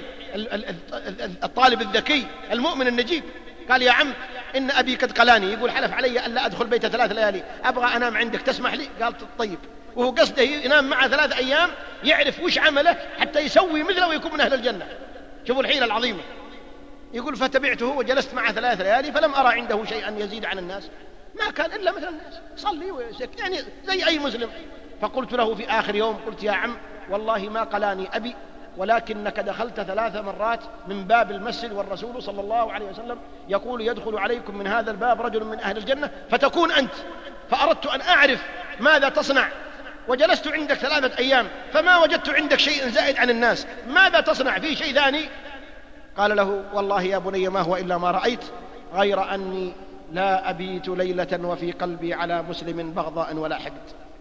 Speaker 2: الطالب الذكي المؤمن النجيب، قال يا عم إن أبي قد قلاني، يقول حلف علي ألا أدخل بيته 3 ليالي، أبغى أنام عندك تسمح لي؟ قال طيب. وهو قصده ينام معه 3 أيام يعرف وش عمله حتى يسوي مثله ويكون من أهل الجنة. شوفوا الحيلة العظيمة. يقول فتبعته وجلست معه 3 ليالي فلم أرى عنده شيئا يزيد عن الناس، ما كان إلا مثل الناس، صلي ويسك يعني زي أي مسلم. فقلت له في آخر يوم، قلت يا عم والله ما قلاني أبي، ولكنك دخلت 3 مرات من باب المسجد، والرسول صلى الله عليه وسلم يقول يدخل عليكم من هذا الباب رجل من أهل الجنة فتكون أنت، فأردت أن أعرف ماذا تصنع، وجلست عندك 3 أيام فما وجدت عندك شيء زائد عن الناس، ماذا تصنع؟ في شيء ثاني؟ قال له والله يا بني ما هو إلا ما رأيت، غير أني لا أبيت ليلة وفي قلبي على مسلم بغضاء ولا حقد.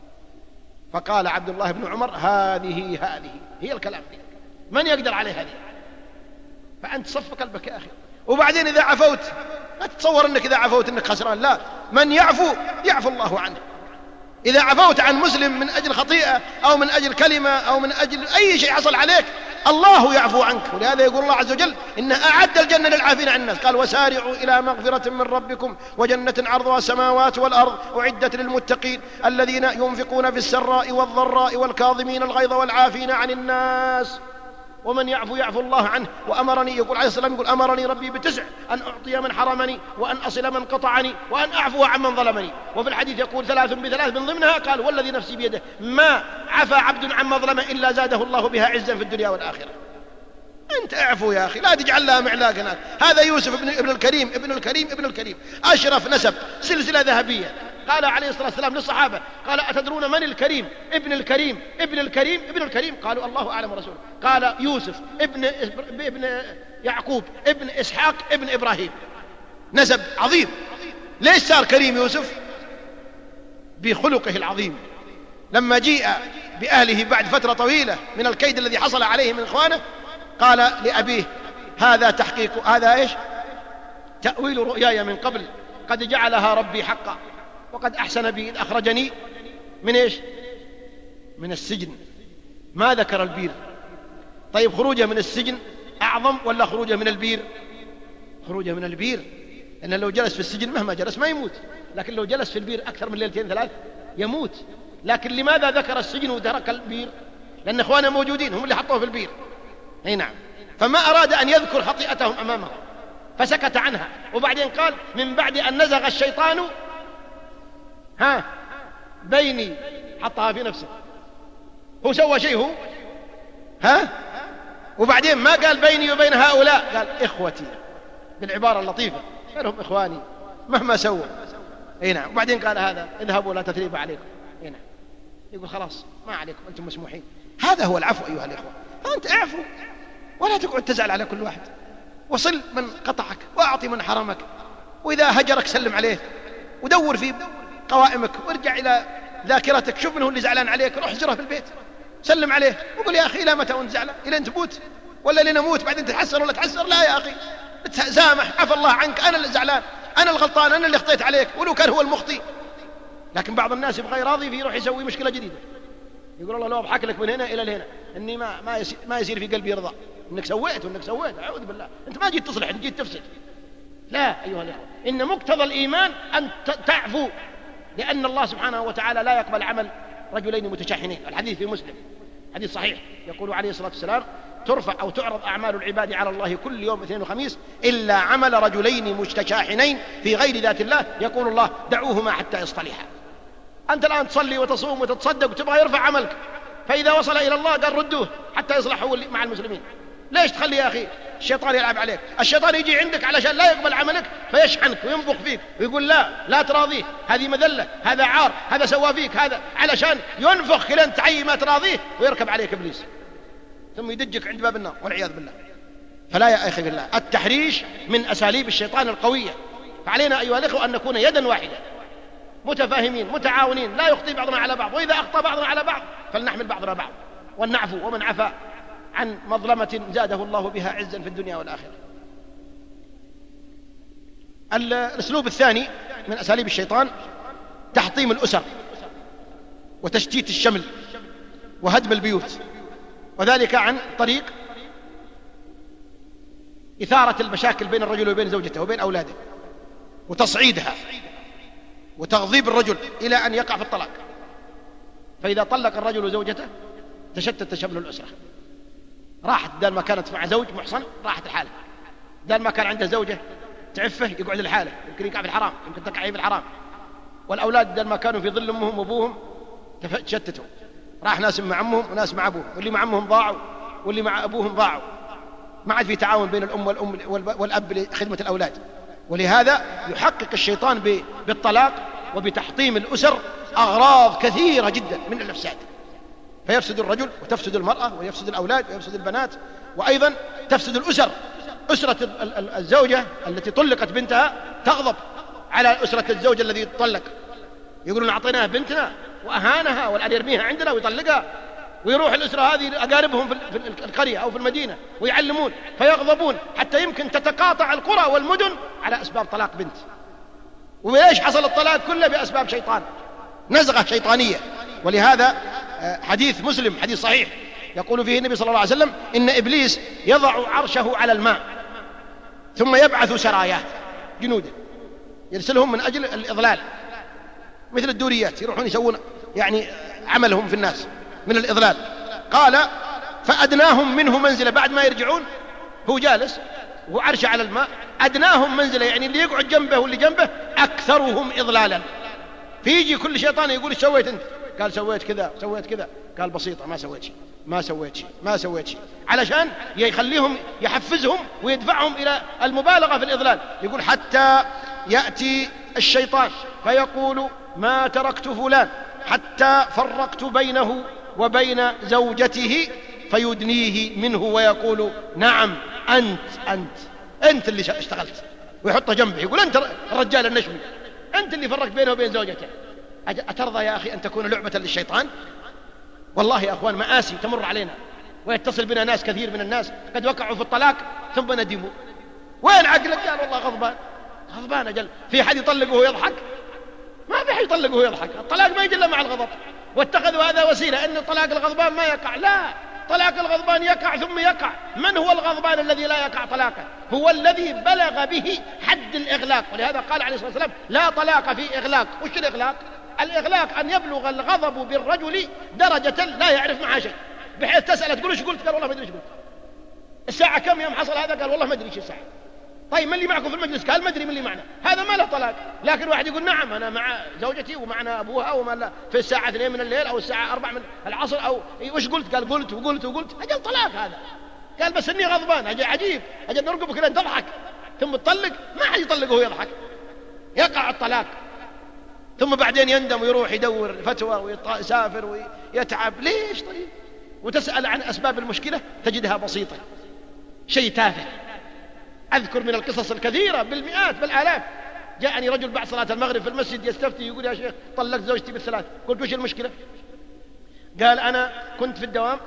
Speaker 2: فقال عبد الله بن عمر هذه هي الكلام دي، من يقدر عليه هذه؟ فأنت صف قلبك يا أخي. وبعدين إذا عفوت لا تتصور أنك إذا عفوت أنك خسران، لا، من يعفو الله عنه. إذا عفوت عن مسلم من أجل خطيئة أو من أجل كلمة أو من أجل أي شيء حصل عليك، الله يعفو عنك. ولهذا يقول الله عز وجل إنه أعد الجنة للعافين عن الناس، قال وسارعوا إلى مغفرة من ربكم وجنة عرضها السماوات والأرض أعدت للمتقين الذين ينفقون في السراء والضراء والكاظمين الغيظ والعافين عن الناس ومن يعفو الله عنه. وأمرني، يقول عليه السلام، يقول أمرني ربي ب9 أن أعطي من حرمني وأن أصل من قطعني وأن أعفو عمن ظلمني. وفي الحديث يقول 3 ب3 من ضمنها قال والذي نفسي بيده ما عفى عبد عن مظلمة إلا زاده الله بها عزا في الدنيا والآخرة. أنت اعفو يا أخي، لا تجعل لها معلاق هناك. هذا يوسف ابن الكريم أشرف نسب، سلسلة ذهبية. قال عليه الصلاة والسلام للصحابة، قال أتدرون من الكريم؟ ابن الكريم. قالوا الله أعلم ورسوله. قال يوسف ابن يعقوب ابن إسحاق ابن إبراهيم، نسب عظيم. ليش صار كريم يوسف؟ بخلقه العظيم. لما جيء بأهله بعد فترة طويلة من الكيد الذي حصل عليه من إخوانه، قال لأبيه هذا تحقيق، هذا إيش؟ تأويل رؤياي من قبل قد جعلها ربي حقا وقد أحسن بي إذ أخرجني من إيش؟ من السجن. ما ذكر البير. طيب خروجه من السجن أعظم ولا خروجه من البير؟ خروجه من البير، لأن لو جلس في السجن مهما جلس ما يموت، لكن لو جلس في البير أكثر من 2 3 يموت. لكن لماذا ذكر السجن وترك البير؟ لأن إخوانه موجودين، هم اللي حطوه في البير. أي نعم. فما أراد أن يذكر خطيئتهم أمامه فسكت عنها. وبعدين قال من بعد أن نزغ الشيطان بيني، حطها في نفسه، هو سوى شيء هو وبعدين ما قال بيني وبين هؤلاء، قال إخوتي بالعبارة اللطيفة، قال هم إخواني مهما سووا. أي نعم. وبعدين قال هذا اذهبوا لا تثريب عليكم. أي نعم. يقول خلاص ما عليكم أنتم مسموحين. هذا هو العفو أيها الإخوة. أنت اعفو ولا تقعد تزعل على كل واحد، وصل من قطعك وأعطي من حرمك، وإذا هجرك سلم عليه، ودور في قوائمك وارجع إلى ذاكرتك، شوف من هو اللي زعلان عليك، روح اهجره في البيت، سلم عليه وقل يا أخي إلى متى وأنت زعلان؟ إلى أن تموت ولا لنموت بعدين تتحسر ولا تحسر؟ لا يا أخي، سامح، عفى الله عنك، أنا اللي زعلان، أنا الغلطان، أنا اللي خطيت عليك، ولو كان هو المخطئ. لكن بعض الناس يبغى يراضي فيه، يروح يسوي مشكلة جديدة، يقول الله لو أضحك لك من هنا إلى هنا إني ما يصير في قلبي رضا إنك سويت وإنك سويت. أعوذ بالله، أنت ما جيت تصلح، أنت جيت تفسد. لا أيها الأخوة، إن مقتضى الإيمان أن تعفو، لأن الله سبحانه وتعالى لا يقبل عمل رجلين متشاحنين. الحديث في مسلم، حديث صحيح، يقول عليه الصلاة والسلام ترفع أو تعرض أعمال العباد على الله كل يوم اثنين وخميس إلا عمل رجلين متشاحنين في غير ذات الله، يقول الله دعوهما حتى يصطلحا. أنت الآن تصلي وتصوم وتتصدق وتبغى يرفع عملك، فإذا وصل إلى الله قال ردوه حتى يصلح هو مع المسلمين. ليش تخلي يا أخي الشيطان يلعب عليك؟ الشيطان يجي عندك علشان لا يقبل عملك فيشحنك وينفخ فيك ويقول لا تراضيه، هذه مذلة، هذا عار، هذا سوى فيك هذا، علشان ينفخ خلال تعي ما تراضيه ويركب عليك إبليس ثم يدجك عند باب النار والعياذ بالله. فلا يا أخي بالله، التحريش من أساليب الشيطان القوية، فعلينا أيها الأخوة أن نكون يدا واحدة متفاهمين متعاونين، لا يخطي بعضنا على بعض، وإذا أخطأ بعضنا على بعض فلنحمل بعضنا بعض ونعفو، ومن عفا عن مظلمة زاده الله بها عزا في الدنيا والآخرة. الأسلوب الثاني من أساليب الشيطان تحطيم الأسر وتشتيت الشمل وهدم البيوت، وذلك عن طريق إثارة المشاكل بين الرجل وبين زوجته وبين أولاده وتصعيدها وتغضيب الرجل إلى أن يقع في الطلاق. فإذا طلق الرجل زوجته تشتت شمل الأسرة، راحت بدل ما كانت مع زوج محصن راحت الحالة، بدل ما كان عنده زوجة تعفه يقعد الحالة، يمكن يقع في الحرام، يمكن تقع في الحرام. والأولاد بدل ما كانوا في ظل أمهم وأبوهم تشتتوا، راح ناس مع أمهم وناس مع أبوهم، واللي مع أمهم ضاعوا واللي مع أبوهم ضاعوا، ما عاد في تعاون بين الأم والأب لخدمة الأولاد. ولهذا يحقق الشيطان بالطلاق وبتحطيم الأسر أغراض كثيرة جدا من الأفساد، فيفسد الرجل وتفسد المرأة ويفسد الأولاد ويفسد البنات، وأيضا تفسد الأسر. أسرة الزوجة التي طلقت بنتها تغضب على أسرة الزوج الذي طلق، يقولون أعطيناها بنتنا وأهانها والآن يرميها عندنا ويطلقها، ويروح الأسرة هذه أقاربهم في القرية أو في المدينة ويعلمون فيغضبون، حتى يمكن تتقاطع القرى والمدن على أسباب طلاق بنت. وليش حصل الطلاق كله؟ بأسباب شيطان، نزغة شيطانية. ولهذا حديث مسلم حديث صحيح يقول فيه النبي صلى الله عليه وسلم: إن إبليس يضع عرشه على الماء ثم يبعث سراياه جنوده يرسلهم من أجل الإضلال، مثل الدوريات يروحون يسوون يعني عملهم في الناس من الإضلال. قال: فأدناهم منه منزلة، بعد ما يرجعون هو جالس وعرش على الماء، أدناهم منزلة يعني اللي يقعد جنبه واللي جنبه أكثرهم إضلالا. فيجي كل شيطان يقول: ايش سويت أنت؟ قال: سويت كذا سويت كذا. قال: بسيطة، ما سويت شيء ما سويت شيء ما سويت شيء، علشان يخليهم يحفزهم ويدفعهم إلى المبالغة في الإضلال. يقول: حتى يأتي الشيطان فيقول: ما تركت فلان حتى فرقت بينه وبين زوجته، فيدنيه منه ويقول: نعم أنت اللي اشتغلت، ويحطه جنبه يقول: أنت الرجال النشمي، أنت اللي فرقت بينه وبين زوجته. أترضى يا أخي أن تكون لعبة للشيطان؟ والله يا أخوان مآسي تمر علينا، ويتصل بنا ناس كثير من الناس قد وقعوا في الطلاق ثم ندموا. وين عقلك؟ قال: والله غضبان أجل. في حد يطلقه ويضحك؟ ما في حد يطلقه ويضحك. الطلاق ما يجي إلا مع الغضب، واتخذوا هذا وسيلة أن طلاق الغضبان ما يقع. لا، طلاق الغضبان يقع ثم يقع. من هو الغضبان الذي لا يقع طلاقه؟ هو الذي بلغ به حد الإغلاق. ولهذا قال عليه الصلاة والسلام: لا طلاق في إغلاق. وش الإغلاق؟ الإغلاق أن يبلغ الغضب بالرجل درجة لا يعرف معها شيء، بحيث تسأل تقول: ايش قلت؟ قال: والله ما أدري ايش قلت. الساعة كم يوم حصل هذا؟ قال: والله ما أدري ايش الساعة. طيب من اللي معكم في المجلس؟ قال: ما أدري من اللي معنا. هذا ما له طلاق. لكن واحد يقول: نعم أنا مع زوجتي ومعنا أبوها وما في الساعة 2 من الليل أو الساعة 4 من العصر، أو وش قلت؟ قال: قلت وقلت وقلت. أجل طلاق هذا. قال: بس إني غضبان. أجل عجيب، أجل نرقبك لين تضحك ثم تطلق. ما حد يطلقه ويضحك، يقع الطلاق. ثم بعدين يندم ويروح يدور فتوى ويسافر ويتعب. ليش طيب؟ وتسأل عن أسباب المشكلة تجدها بسيطة، شيء تافه. أذكر من القصص الكثيرة بالمئات بالآلاف. جاءني رجل بعد صلاة المغرب في المسجد يستفتي، يقول: يا شيخ طلقت زوجتي بالثلاث. قلت: وش المشكلة؟ قال: أنا كنت في الدوام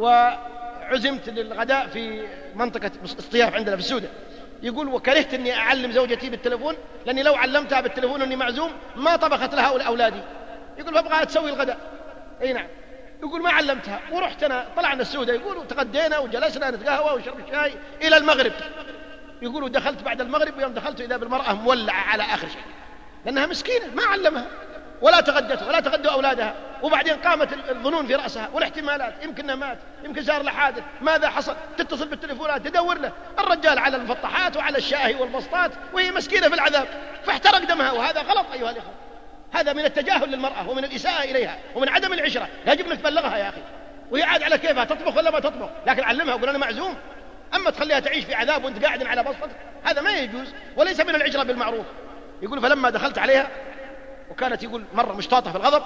Speaker 2: وعزمت للغداء في منطقة اصطياف عندنا في السودة. يقول: وكرهت أني أعلم زوجتي بالتلفون، لأني لو علمتها بالتلفون أني معزوم ما طبخت لها أولادي. يقول: فأبغى تسوي الغداء. أي نعم. يقول: ما علمتها، ورحت أنا طلعنا السودة، يقول، وتغدينا وجلسنا نتقهوى ونشرب الشاي إلى المغرب. يقولوا: دخلت بعد المغرب، ويوم دخلت إذا بالمرأة مولعة على آخر شيء، لأنها مسكينة ما علمها ولا تغدت ولا تغدوا أولادها. وبعدين قامت الظنون في رأسها والاحتمالات، يمكن مات، يمكن صار له حادث، ماذا حصل؟ تتصل بالتليفونات تدور له. الرجال على المفطحات وعلى الشاهي والبسطات، وهي مسكينة في العذاب، فاحترق دمها. وهذا غلط أيها الإخوة، هذا من التجاهل للمرأة ومن الإساءة إليها ومن عدم العشرة. يجب أنك تبلغها يا أخي، وهي عاد على كيفها تطبخ ولا ما تطبخ، لكن علمها وقول: أنا معزوم. أما تخليها تعيش في عذاب وأنت قاعد على بسطتك، هذا ما يجوز، وليس من العشرة بالمعروف. يقول: فلما دخلت عليها وكانت يقول مرة مشتاطة في الغضب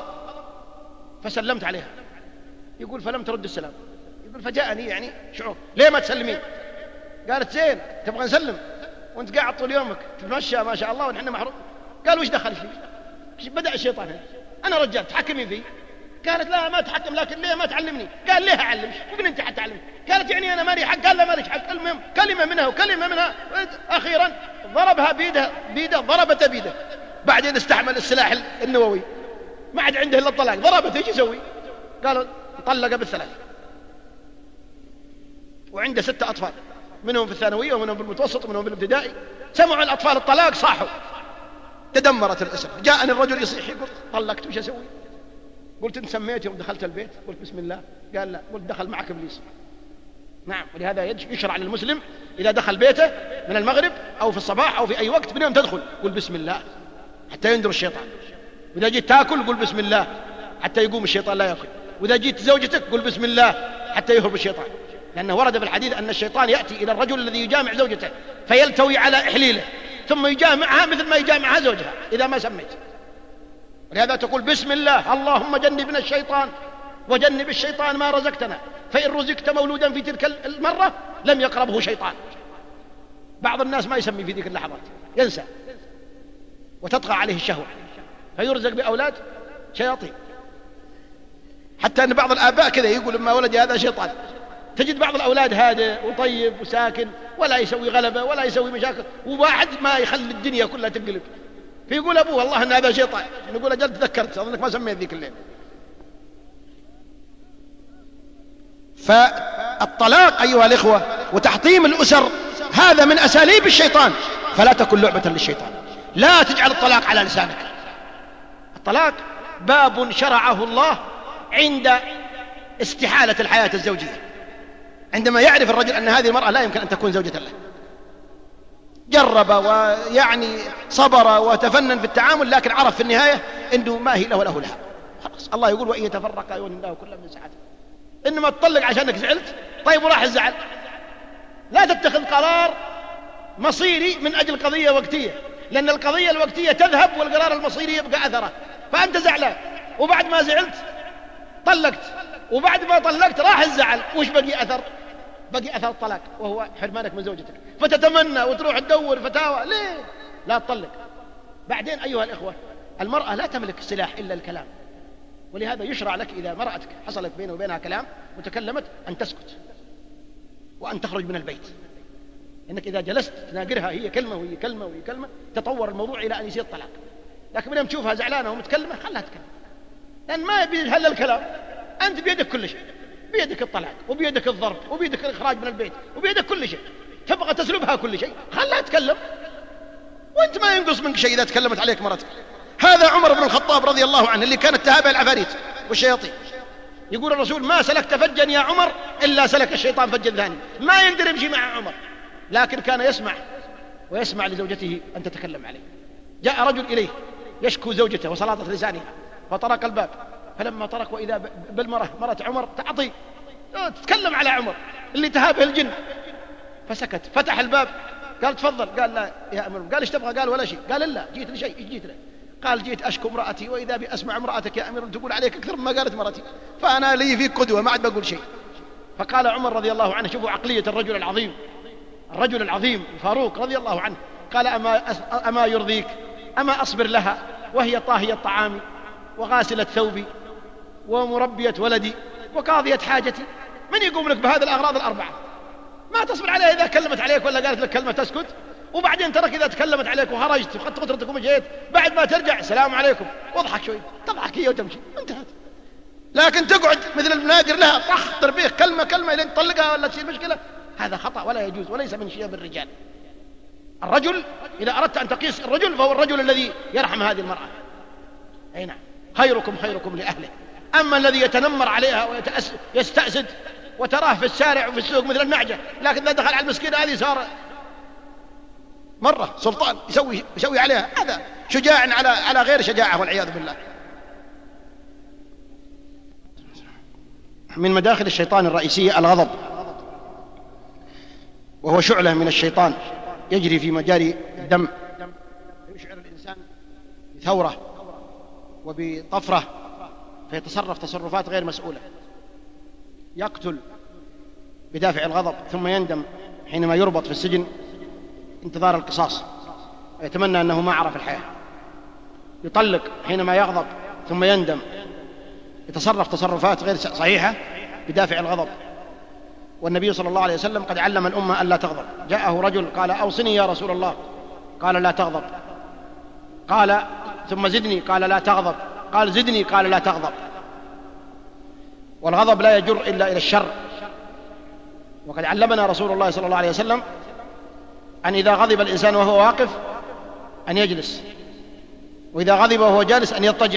Speaker 2: فسلمت عليها. يقول: فلم ترد السلام. يقول: فجاءني يعني شعور: ليه ما تسلمين؟ قالت: زين تبغى نسلم وانت قاعد طول يومك تتمشى ما شاء الله ونحن محروم. قال: وش دخل فيه؟ بدأ الشيطان هنا. أنا رجال تحكمين فيه. قالت: لا ما تحكم، لكن ليه ما تعلمني؟ قال: ليه أعلمش؟ ممكن أنت حتعلمني. قالت: يعني أنا مالي حق؟ قال: لا ماليش حق. المهم كلمة منها وكلمة منها، أخيرا ضربها بيده ضربت بيده. بعدين استعمل السلاح النووي، ما عاد عنده إلا الطلاق، ضربته ايش يسوي؟ قالوا طلق بالثلاث، وعنده 6 أطفال، منهم في الثانوية ومنهم في المتوسط ومنهم في الابتدائي. سمعوا الأطفال الطلاق صاحوا، تدمرت الأسرة. جاءني الرجل يصيح يقول طلقت وش أسوي؟ قلت انت سميت يوم دخلت البيت؟ قلت بسم الله. قال لا. قلت دخل معك إبليس. نعم. ولهذا يشرع للمسلم إذا دخل بيته من المغرب أو في الصباح أو في أي وقت من يوم تدخل قل بسم الله حتى يندر الشيطان. وإذا جيت تاكل قل بسم الله حتى يقوم الشيطان لا يأكل. وإذا جيت زوجتك قل بسم الله حتى يهرب الشيطان، لأنه ورد في الحديث أن الشيطان يأتي إلى الرجل الذي يجامع زوجته فيلتوي على إحليله ثم يجامعها مثل ما يجامعها زوجها إذا ما سميت. ولهذا تقول بسم الله اللهم جنبنا الشيطان وجنب الشيطان ما رزقتنا، فإن رزقت مولودا في تلك المرة لم يقربه شيطان. بعض الناس ما يسمي في ذيك اللحظات، ينسى وتطغى عليه الشهوة فيرزق بأولاد شياطين. حتى أن بعض الآباء كذا يقول لما ولدي هذا شيطان. تجد بعض الأولاد هادئ وطيب وساكن ولا يسوي غلبة ولا يسوي مشاكل، وواحد ما يخلي الدنيا كلها تنقلب، فيقول أبوه والله أن هذا شيطان. نقول أجل تذكرت أظنك ما سميت ذيك الليل. فالطلاق أيها الإخوة وتحطيم الأسر هذا من أساليب الشيطان، فلا تكن لعبة للشيطان. لا تجعل الطلاق على لسانك. الطلاق باب شرعه الله عند استحالة الحياة الزوجية، عندما يعرف الرجل أن هذه المرأة لا يمكن أن تكون زوجة له، جرب ويعني صبر وتفنن في التعامل، لكن عرف في النهاية أنه ما هي له وله لها. خلاص الله يقول وإن يتفرقا يغني الله كلا من سعته. إنما تطلق عشانك زعلت، طيب وراح الزعل. لا تتخذ قرار مصيري من أجل قضية وقتية، لأن القضية الوقتية تذهب والقرار المصيري يبقى أثره. فأنت زعلان وبعد ما زعلت طلقت، وبعد ما طلقت راح الزعل، وش بقي أثر؟ بقي أثر الطلاق وهو حرمانك من زوجتك، فتتمنى وتروح تدور فتاوى. ليه؟ لا تطلق. بعدين أيها الإخوة المرأة لا تملك سلاح إلا الكلام، ولهذا يشرع لك إذا مرأتك حصلت بينه وبينها كلام وتكلمت أن تسكت وأن تخرج من البيت، إنك إذا جلست تناقرها هي كلمة وهي كلمة وهي كلمة تطور الموضوع إلى أن يصير طلاق. لكن من يوم تشوفها زعلانة ومتكلمة خلها تكلم، لأن ما يبي هلا الكلام. أنت بيدك كل شيء، بيدك الطلاق وبيدك الضرب وبيدك الإخراج من البيت وبيدك كل شيء، تبغى تسلبها كل شيء خلها تكلم، وأنت ما ينقص منك شيء إذا تكلمت عليك مرتك. هذا عمر بن الخطاب رضي الله عنه اللي كانت تهابه العفاريت والشياطين. يقول الرسول ما سلكت فجا يا عمر إلا سلك الشيطان فجا ثاني. ما يندر يمشي مع عمر، لكن كان يسمع ويسمع لزوجته أن تتكلم عليه. جاء رجل إليه يشكو زوجته وسلاطة لسانها فطرق الباب، فلما طرق وإذا بالمرة مرة عمر تعطي تتكلم على عمر اللي تهابه الجن، فسكت. فتح الباب قال تفضل. قال لا يا أمير. قال ايش تبغى؟ قال ولا شيء. قال لا جيت لشيء. ايش جيت له؟ قال جيت أشكو امرأتي وإذا بأسمع امرأتك يا أمير تقول عليك أكثر مما قالت مرتي، فأنا لي فيك قدوة ما عاد بقول شيء. فقال عمر رضي الله عنه، شوفوا عقلية الرجل العظيم، الرجل العظيم الفاروق رضي الله عنه، قال أما يرضيك أما أصبر لها وهي طاهية الطعام وغاسلة ثوبي ومربية ولدي وقاضية حاجتي؟ من يقوم لك بهذه الأغراض الأربعة؟ ما تصبر عليها إذا كلمت عليك ولا قالت لك كلمة تسكت، وبعدين ترك إذا تكلمت عليك وخرجت وخدت قطرتك ومشيت بعد ما ترجع السلام عليكم واضحك شوي، تضحك هي وتمشي انتهت. لكن تقعد مثل المناقر لها طخ تربيه كلمة كلمة لين تطلقها ولا تصير مشكلة، هذا خطأ ولا يجوز وليس من شيء الرجال. الرجل إذا أردت أن تقيس الرجل فهو الرجل الذي يرحم هذه المرأة. أي نعم، خيركم خيركم لأهله. أما الذي يتنمر عليها ويستأسد وتراه في الشارع وفي السوق مثل النعجة، لكن إذا دخل على المسكينة هذه صار مرة سلطان يسوي عليها، هذا شجاع على غير شجاعة والعياذ بالله. من مداخل الشيطان الرئيسية الغضب، وهو شعلة من الشيطان يجري في مجاري الدم، يشعر الإنسان بثورة وبطفرة فيتصرف تصرفات غير مسؤولة، يقتل بدافع الغضب ثم يندم حينما يربط في السجن انتظار القصاص ويتمنى أنه ما عرف الحياة، يطلق حينما يغضب ثم يندم، يتصرف تصرفات غير صحيحة بدافع الغضب. والنبي صلى الله عليه وسلم قد علم الأمة أن لا تغضب. جاءه رجل قال أوصني يا رسول الله، قال لا تغضب. قال ثم زدني، قال لا تغضب، قال زدني، قال لا تغضب. والغضب لا يجر إلا إلى الشر. وقد علمنا رسول الله صلى الله عليه وسلم أن إذا غضب الإنسان وهو واقف أن يجلس، وإذا غضب وهو جالس أن يضطجع،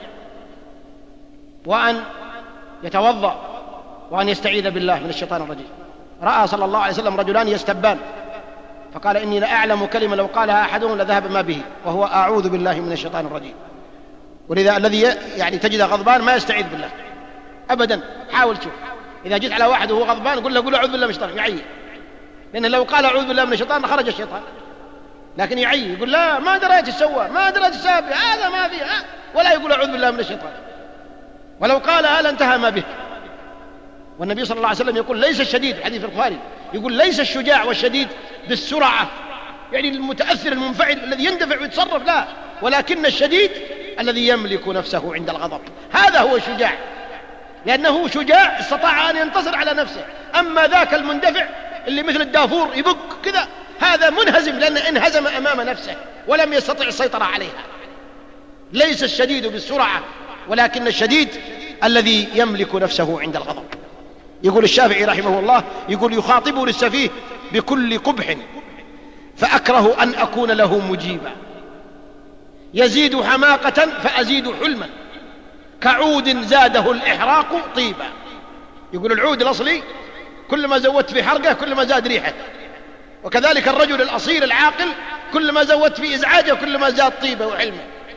Speaker 2: وأن يتوضأ، وأن يستعيذ بالله من الشيطان الرجيم. رأى صلى الله عليه وسلم رجلان يستبان، فقال إني لأعلم كلمة لو قالها أحدهم لذهب ما به، وهو أعوذ بالله من الشيطان الرجيم. ولذا الذي يعني تجد غضبان ما يستعيذ بالله أبدا. حاول تشوف إذا جيت على واحد وهو غضبان قل أعوذ بالله من الشيطان، يعيي، لأنه لو قال أعوذ بالله من الشيطان خرج الشيطان، لكن يعيي يقول لا ما دريت السوى، ما دريت السابع، هذا ما فيه، ولا يقول أعوذ بالله من الشيطان، ولو قالها لانتهى ما به. والنبي صلى الله عليه وسلم يقول ليس الشديد، حديث البخاري يقول ليس الشجاع والشديد بالسرعة، يعني المتأثر المنفعل الذي يندفع ويتصرف، لا، ولكن الشديد الذي يملك نفسه عند الغضب، هذا هو الشجاع، لأنه شجاع استطاع أن ينتصر على نفسه. أما ذاك المندفع اللي مثل الدافور يبك كذا، هذا منهزم لأنه انهزم أمام نفسه ولم يستطع السيطرة عليها. ليس الشديد بالسرعة، ولكن الشديد الذي يملك نفسه عند الغضب. يقول الشافعي رحمه الله، يقول يخاطبني السفيه بكل قبح فأكره أن أكون له مجيبا، يزيد حماقة فأزيد حلما، كعود زاده الإحراق طيبا. يقول العود الأصلي كل ما زودت في حرقه كل ما زاد ريحه، وكذلك الرجل الأصيل العاقل كل ما زودت في إزعاجه كل ما زاد طيبه وحلمه.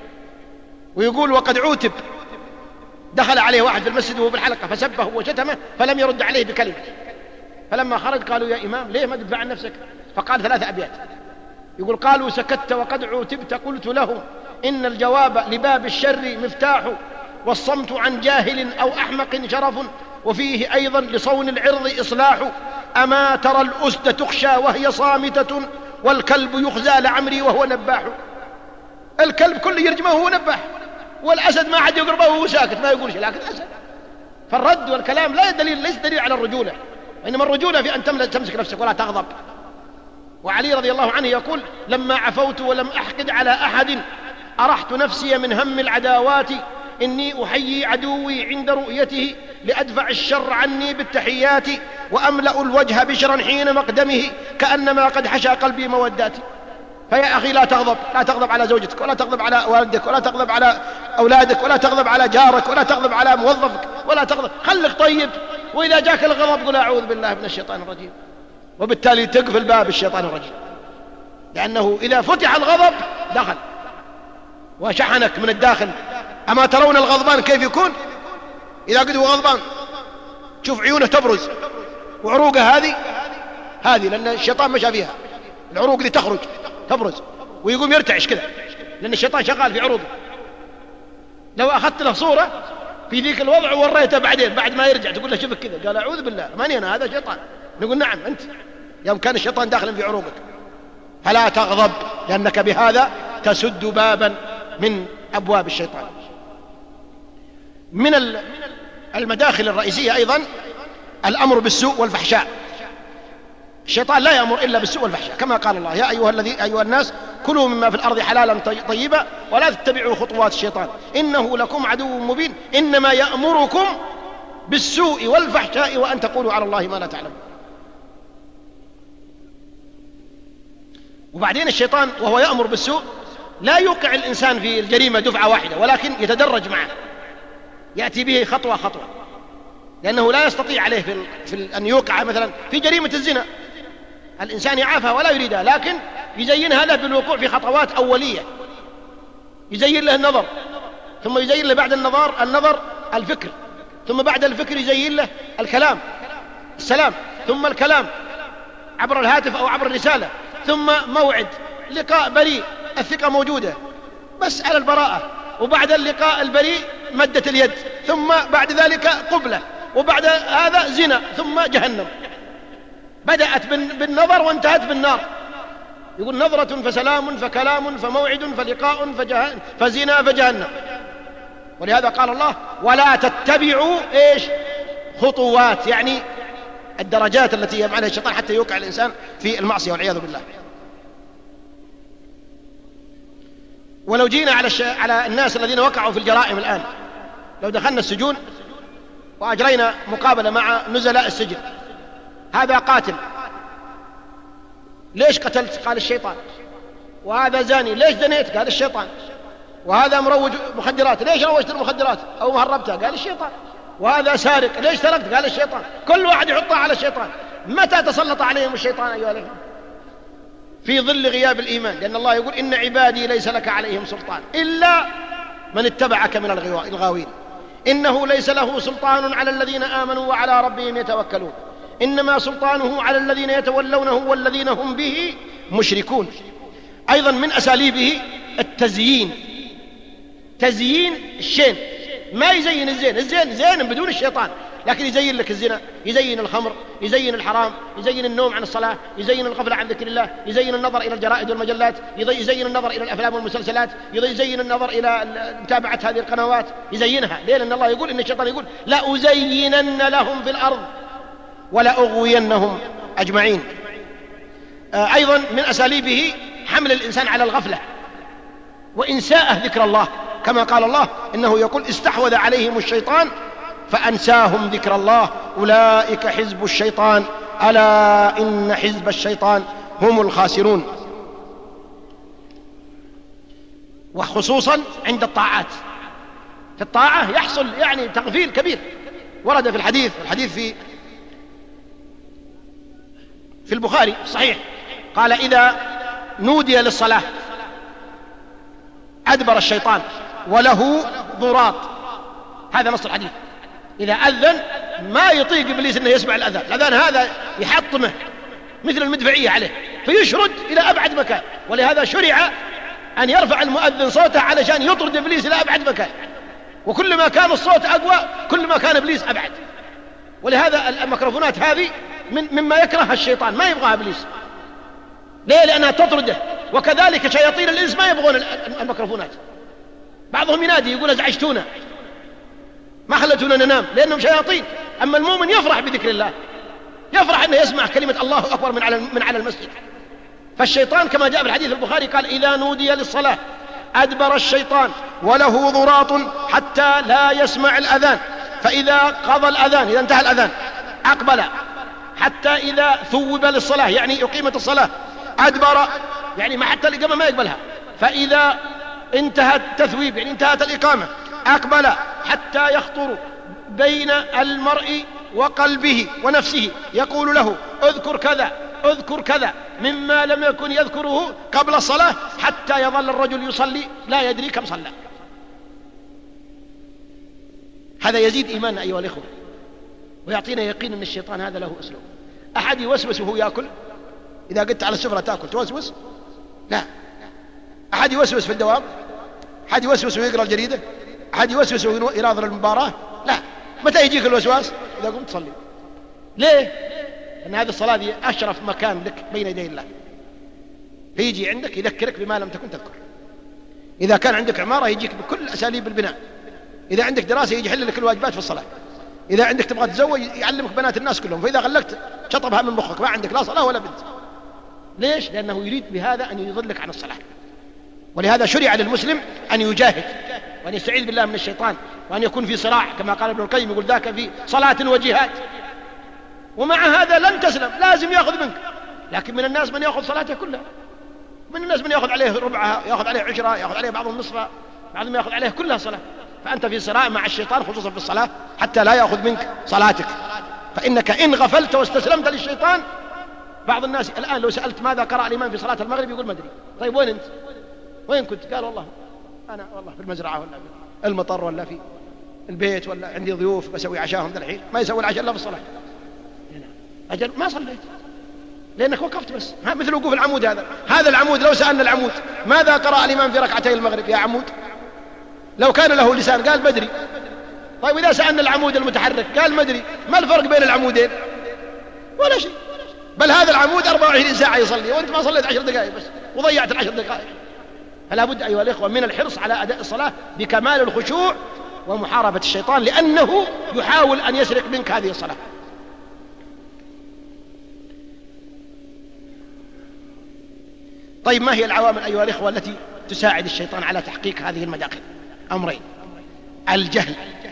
Speaker 2: ويقول وقد عوتب، دخل عليه واحد في المسجد وهو بالحلقة فسبه وشتمه فلم يرد عليه بكلمة، فلما خرج قالوا يا إمام ليه ما تدفع عن نفسك؟ فقال 3 أبيات. يقول قالوا سكت وقد عوتبت قلت لهم إن الجواب لباب الشر مفتاح، والصمت عن جاهل أو أحمق شرف، وفيه أيضا لصون العرض إصلاح. أما ترى الأسد تخشى وهي صامتة، والكلب يخزى لعمري وهو نباح. الكلب كل يرجمه وهو نباح، والأسد ما حد يقربه وهو ساكت ما يقول شيء، لكن أسد. فالرد والكلام ليس دليل على الرجولة، إنما الرجولة في أن تمسك نفسك ولا تغضب. وعلي رضي الله عنه يقول لما عفوت ولم أحقد على أحد أرحت نفسي من هم العداوات، إني أحيي عدوي عند رؤيته لأدفع الشر عني بالتحيات، وأملأ الوجه بشرا حين مقدمه كأنما قد حشى قلبي موداتي. فيا أخي لا تغضب على زوجتك، ولا تغضب على والدك، ولا تغضب على أولادك، ولا تغضب على جارك، ولا تغضب على موظفك، ولا تغضب، خلك طيب. وإذا جاك الغضب قل أعوذ بالله من الشيطان الرجيم، وبالتالي تقفل باب الشيطان الرجيم، لأنه إذا فتح الغضب دخل وشحنك من الداخل. أما ترون الغضبان كيف يكون؟ إذا قد هو غضبان تشوف عيونه تبرز، وعروقه هذه لأن الشيطان مشى فيها، العروق دي تبرز ويقوم يرتعش كذا، لأن الشيطان شغال في عروقه. لو أخذت له صورة في ذيك الوضع ووريته بعدين بعد ما يرجع تقول له شوفك كذا، قال أعوذ بالله ماني أنا، هذا شيطان. نقول نعم أنت، يوم كان الشيطان داخلا في عروقك. فلا تغضب، لأنك بهذا تسد بابا من أبواب الشيطان. من المداخل الرئيسية أيضا الأمر بالسوء والفحشاء. الشيطان لا يأمر إلا بالسوء والفحشاء، كما قال الله يا أيها الناس كلوا مما في الأرض حلالا طيبا ولا تتبعوا خطوات الشيطان إنه لكم عدو مبين، إنما يأمركم بالسوء والفحشاء وأن تقولوا على الله ما لا تعلمون. وبعدين الشيطان وهو يأمر بالسوء لا يوقع الإنسان في الجريمة دفعة واحدة، ولكن يتدرج معه، يأتي به خطوة خطوة، لأنه لا يستطيع عليه في أن يوقع مثلا في جريمة الزنا. الإنسان يعافها ولا يريدها، لكن يزينها له بالوقوع في خطوات أولية. يزين له النظر، ثم يزين له بعد النظر الفكر، ثم بعد الفكر يزين له السلام، ثم الكلام عبر الهاتف أو عبر الرسالة، ثم موعد لقاء بريء، الثقة موجودة بس على البراءة، وبعد اللقاء البريء مدة اليد، ثم بعد ذلك قبلة، وبعد هذا زنا، ثم جهنم. بدأت بالنظر وانتهت بالنار. يقول نظرة فسلام فكلام فموعد فلقاء فزنا فجهنم. ولهذا قال الله ولا تتبعوا خطوات، يعني الدرجات التي يفعلها الشيطان حتى يوقع الإنسان في المعصية والعياذ بالله. ولو جينا على الناس الذين وقعوا في الجرائم الآن، لو دخلنا السجون وأجرينا مقابلة مع نزلاء السجن، هذا قاتل، ليش قتلت؟ قال الشيطان. وهذا زاني، ليش زنيت؟ قال الشيطان. وهذا مروج مخدرات، ليش روجت المخدرات أو مهربتها؟ قال الشيطان. وهذا سارق، ليش سرقت؟ قال الشيطان. كل واحد يحطها على الشيطان. متى تسلط عليهم الشيطان أيها الأخوة؟ في ظل غياب الإيمان، لأن الله يقول إن عبادي ليس لك عليهم سلطان إلا من اتبعك من الغاوين، إنه ليس له سلطان على الذين آمنوا وعلى ربهم يتوكلون، إنما سلطانه على الذين يتولونه والذين هم به مشركون. أيضا من أساليبه التزيين، تزيين الشين، ما يزين الزين، الزين زين بدون الشيطان، لكن يزين لك الزنا، يزين الخمر، يزين الحرام، يزين النوم عن الصلاة، يزين الغفلة عن ذكر الله، يزين النظر إلى الجرائد والمجلات، يزين النظر إلى الأفلام والمسلسلات، يزين النظر إلى متابعة هذه القنوات، يزينها. ليه؟ لأن الله يقول إن الشيطان يقول لأزينن لهم في الأرض ولأغوينهم أجمعين. أيضا من أساليبه حمل الإنسان على الغفلة وإنساءه ذكر الله، كما قال الله إنه يقول استحوذ عليهم الشيطان فأنساهم ذكر الله أولئك حزب الشيطان ألا إن حزب الشيطان هم الخاسرون. وخصوصا عند الطاعات، في الطاعة يحصل يعني تغفيل كبير. ورد في الحديث في البخاري صحيح، قال إذا نودي للصلاة أدبر الشيطان وله ضراط، هذا نص الحديث. إذا أذن ما يطيق إبليس أنه يسمع الأذان، الأذان هذا يحطمه مثل المدفعية عليه فيشرد إلى أبعد مكان، ولهذا شرع أن يرفع المؤذن صوته علشان يطرد إبليس إلى أبعد مكان، وكل ما كان الصوت أقوى كل ما كان إبليس أبعد. ولهذا الميكروفونات هذه مما يكرهها الشيطان، ما يبغاها إبليس. ليه؟ لأنها تطرده. وكذلك شياطين الإنس ما يبغون الميكروفونات، بعضهم ينادي يقول ازعجتونا، ما خلتونا ننام، لأنهم شياطين. أما المؤمن يفرح بذكر الله، يفرح أنه يسمع كلمة الله أكبر من على المسجد. فالشيطان كما جاء في الحديث البخاري قال إذا نودي للصلاة أدبر الشيطان وله ضراط حتى لا يسمع الأذان، فإذا قضى الأذان، إذا انتهى الأذان أقبل، حتى إذا ثوب للصلاة يعني أقيمت الصلاة أدبر، يعني ما حتى الإقامة ما يقبلها، فإذا انتهى التثويب يعني انتهت الإقامة أقبل حتى يخطر بين المرء وقلبه ونفسه، يقول له اذكر كذا اذكر كذا مما لم يكن يذكره قبل الصلاة، حتى يظل الرجل يصلي لا يدري كم صلى. هذا يزيد إيماننا أيها الإخوة، ويعطينا يقين أن الشيطان هذا له أسلوب. أحد يوسوس وهو يأكل؟ إذا قلت على السفرة تأكل توسوس؟ لا. أحد يوسوس في الدوام؟ أحد يوسوس ويقرأ الجريدة؟ أحد يوسوس ويناظر المباراة؟ لا. متى يجيك الوسواس؟ إذا قمت تصلي. ليه؟ لأن هذه الصلاة دي أشرف مكان لك بين يدي الله، فيجي عندك يذكرك بما لم تكن تذكر. إذا كان عندك عمارة يجيك بكل أساليب البناء، إذا عندك دراسة يجي يحل لك الواجبات في الصلاة، إذا عندك تبغى تتزوج يعلمك بنات الناس كلهم، فإذا غلقت شطبها من مخك ما عندك لا صلاة ولا بنت. ليش؟ لأنه يريد بهذا أن يضلك عن الصلاة. ولهذا شرع للمسلم أن يجاهد وأن يستعيذ بالله من الشيطان، وأن يكون في صراع كما قال ابن القيم، يقول ذاك في صلاة وجهاد. ومع هذا لن تسلم، لازم يأخذ منك. لكن من الناس من يأخذ صلاته كلها، من الناس من يأخذ عليه ربعها، يأخذ عليه عشرة، يأخذ عليه بعضهم نصفها، بعضهم يأخذ عليه كلها صلاة. فأنت في صراع مع الشيطان خصوصا في الصلاة حتى لا يأخذ منك صلاتك، فإنك إن غفلت واستسلمت للشيطان. بعض الناس الآن لو سألت ماذا قرأ الإمام في صلاة المغرب يقول ما أدري. طيب وين أنت؟ وين كنت؟ قال والله أنا والله في المزرعة ولا في المطر ولا في البيت ولا عندي ضيوف بسوي عشاهم ذا الحين، ما يسوي العشاء إلا في الصلاة. أجل ما صليت لأنك وقفت بس. مثل وقوف العمود هذا العمود، لو سألنا العمود ماذا قرأ الإمام في ركعتي المغرب يا عمود، لو كان له لسان قال بدري. طيب إذا سألنا العمود المتحرك قال مدري. ما الفرق بين العمودين؟ ولا شيء. بل هذا العمود 24 ساعة يصلي وأنت ما صليت 10 دقائق بس وضيعت 10 دقائق. فلا بد أيها الإخوة من الحرص على أداء الصلاة بكمال الخشوع ومحاربة الشيطان، لأنه يحاول أن يسرق منك هذه الصلاة. طيب ما هي العوامل أيها الإخوة التي تساعد الشيطان على تحقيق هذه المداخل. أمرين: الجهل،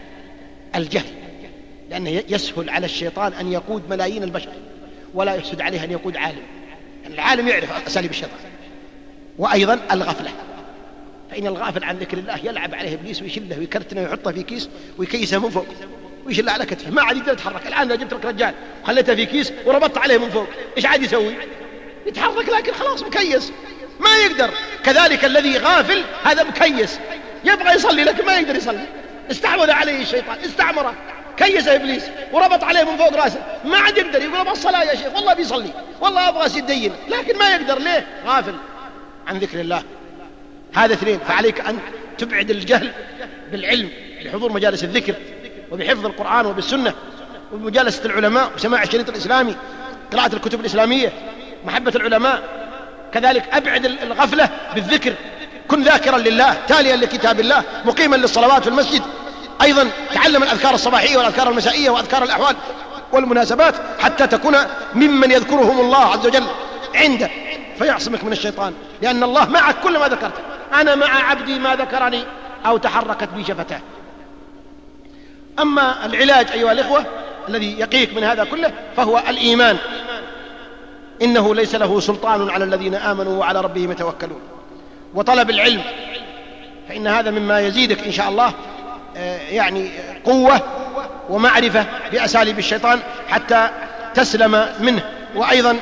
Speaker 2: لأنه يسهل على الشيطان أن يقود ملايين البشر، ولا يسهل عليه أن يقود عالم، يعني العالم يعرف أساليب الشيطان. وأيضا الغفلة، فإن الغافل عن ذكر الله يلعب عليه إبليس ويشله ويكرتنه ويحطه في كيس ويكيسه من فوق ويشله على كتفه، ما عاد يقدر يتحرك. الآن لو جبت لك رجال وخليته في كيس وربطت عليه من فوق، إيش عاد يسوي؟ يتحرك، لكن خلاص مكيس ما يقدر. كذلك الذي غافل هذا مكيس، يبغى يصلي لكن ما يقدر يصلي، استحوذ عليه الشيطان، استعمره، كيسه إبليس وربط عليه من فوق راسه، ما عاد يقدر. يقول أبغى الصلاة يا شيخ، والله بيصلي، والله أبغى يتدين، لكن ما يقدر. ليه؟ غافل عن ذكر الله. هذا اثنين. فعليك أن تبعد الجهل بالعلم، بحضور مجالس الذكر وبحفظ القرآن وبالسنة وبمجالسة العلماء وسماع الشريط الإسلامي، قراءة الكتب الإسلامية، محبة العلماء. كذلك أبعد الغفلة بالذكر، كن ذاكرا لله، تاليا لكتاب الله، مقيما للصلوات في المسجد. أيضا تعلم الأذكار الصباحية والأذكار المسائية وأذكار الأحوال والمناسبات، حتى تكون ممن يذكرهم الله عز وجل عنده، فيعصمك من الشيطان، لأن الله معك كل ما ذكرته. أنا مع عبدي ما ذكرني أو تحركت بي شفتاه. أما العلاج أيها الإخوة الذي يقيك من هذا كله فهو الإيمان، إنه ليس له سلطان على الذين آمنوا وعلى ربهم يتوكلون. وطلب العلم، فإن هذا مما يزيدك إن شاء الله يعني قوة ومعرفة بأساليب الشيطان حتى تسلم منه. وأيضا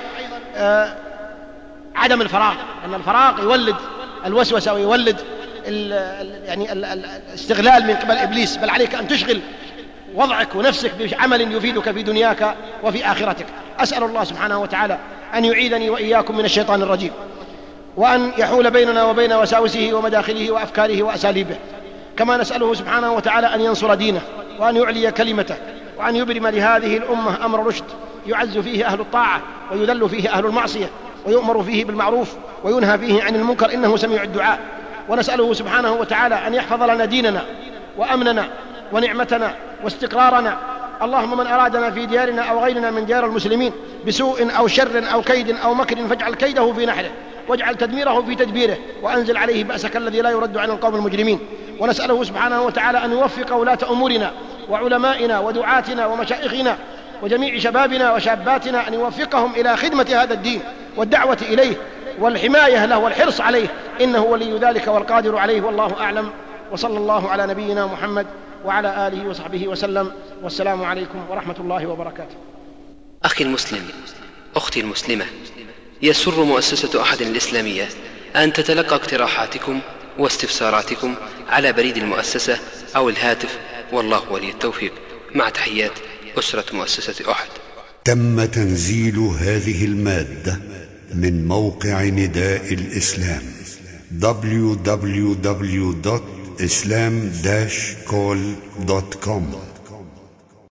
Speaker 2: عدم الفراغ، أن الفراغ يولد الوسوسة ويولد يعني الاستغلال من قبل إبليس، بل عليك أن تشغل وضعك ونفسك بعمل يفيدك في دنياك وفي آخرتك. أسأل الله سبحانه وتعالى أن يعيذني وإياكم من الشيطان الرجيم، وأن يحول بيننا وبين وساوسه ومداخله وأفكاره وأساليبه. كما نسأله سبحانه وتعالى أن ينصر دينه وأن يعلي كلمته، وأن يبرم لهذه الأمة أمر رشد يعز فيه أهل الطاعة ويذل فيه أهل المعصية، ويؤمر فيه بالمعروف وينهى فيه عن المنكر، إنه سميع الدعاء. ونسأله سبحانه وتعالى أن يحفظ لنا ديننا وأمننا ونعمتنا واستقرارنا. اللهم من أرادنا في ديارنا أو غيرنا من ديار المسلمين بسوء أو شر أو كيد أو مكر فاجعل كيده في نحره واجعل تدميره في تدبيره، وأنزل عليه بأسك الذي لا يرد عن القوم المجرمين. ونسأله سبحانه وتعالى أن يوفق ولاة أمورنا وعلمائنا ودعاتنا ومشائخنا وجميع شبابنا وشاباتنا، أن يوفقهم إلى خدمة هذا الدين والدعوة إليه والحماية له والحرص عليه، إنه ولي ذلك والقادر عليه، والله أعلم. وصلى الله على نبينا محمد وعلى آله وصحبه وسلم، والسلام عليكم ورحمة الله وبركاته.
Speaker 1: أخي المسلم، أختي المسلمة، يسر مؤسسة أحد الإسلامية أن تتلقى اقتراحاتكم واستفساراتكم على بريد المؤسسة أو الهاتف، والله ولي التوفيق. مع تحيات أسرة مؤسسة أحد.
Speaker 3: تم تنزيل هذه المادة من موقع نداء الإسلام www.islam-call.com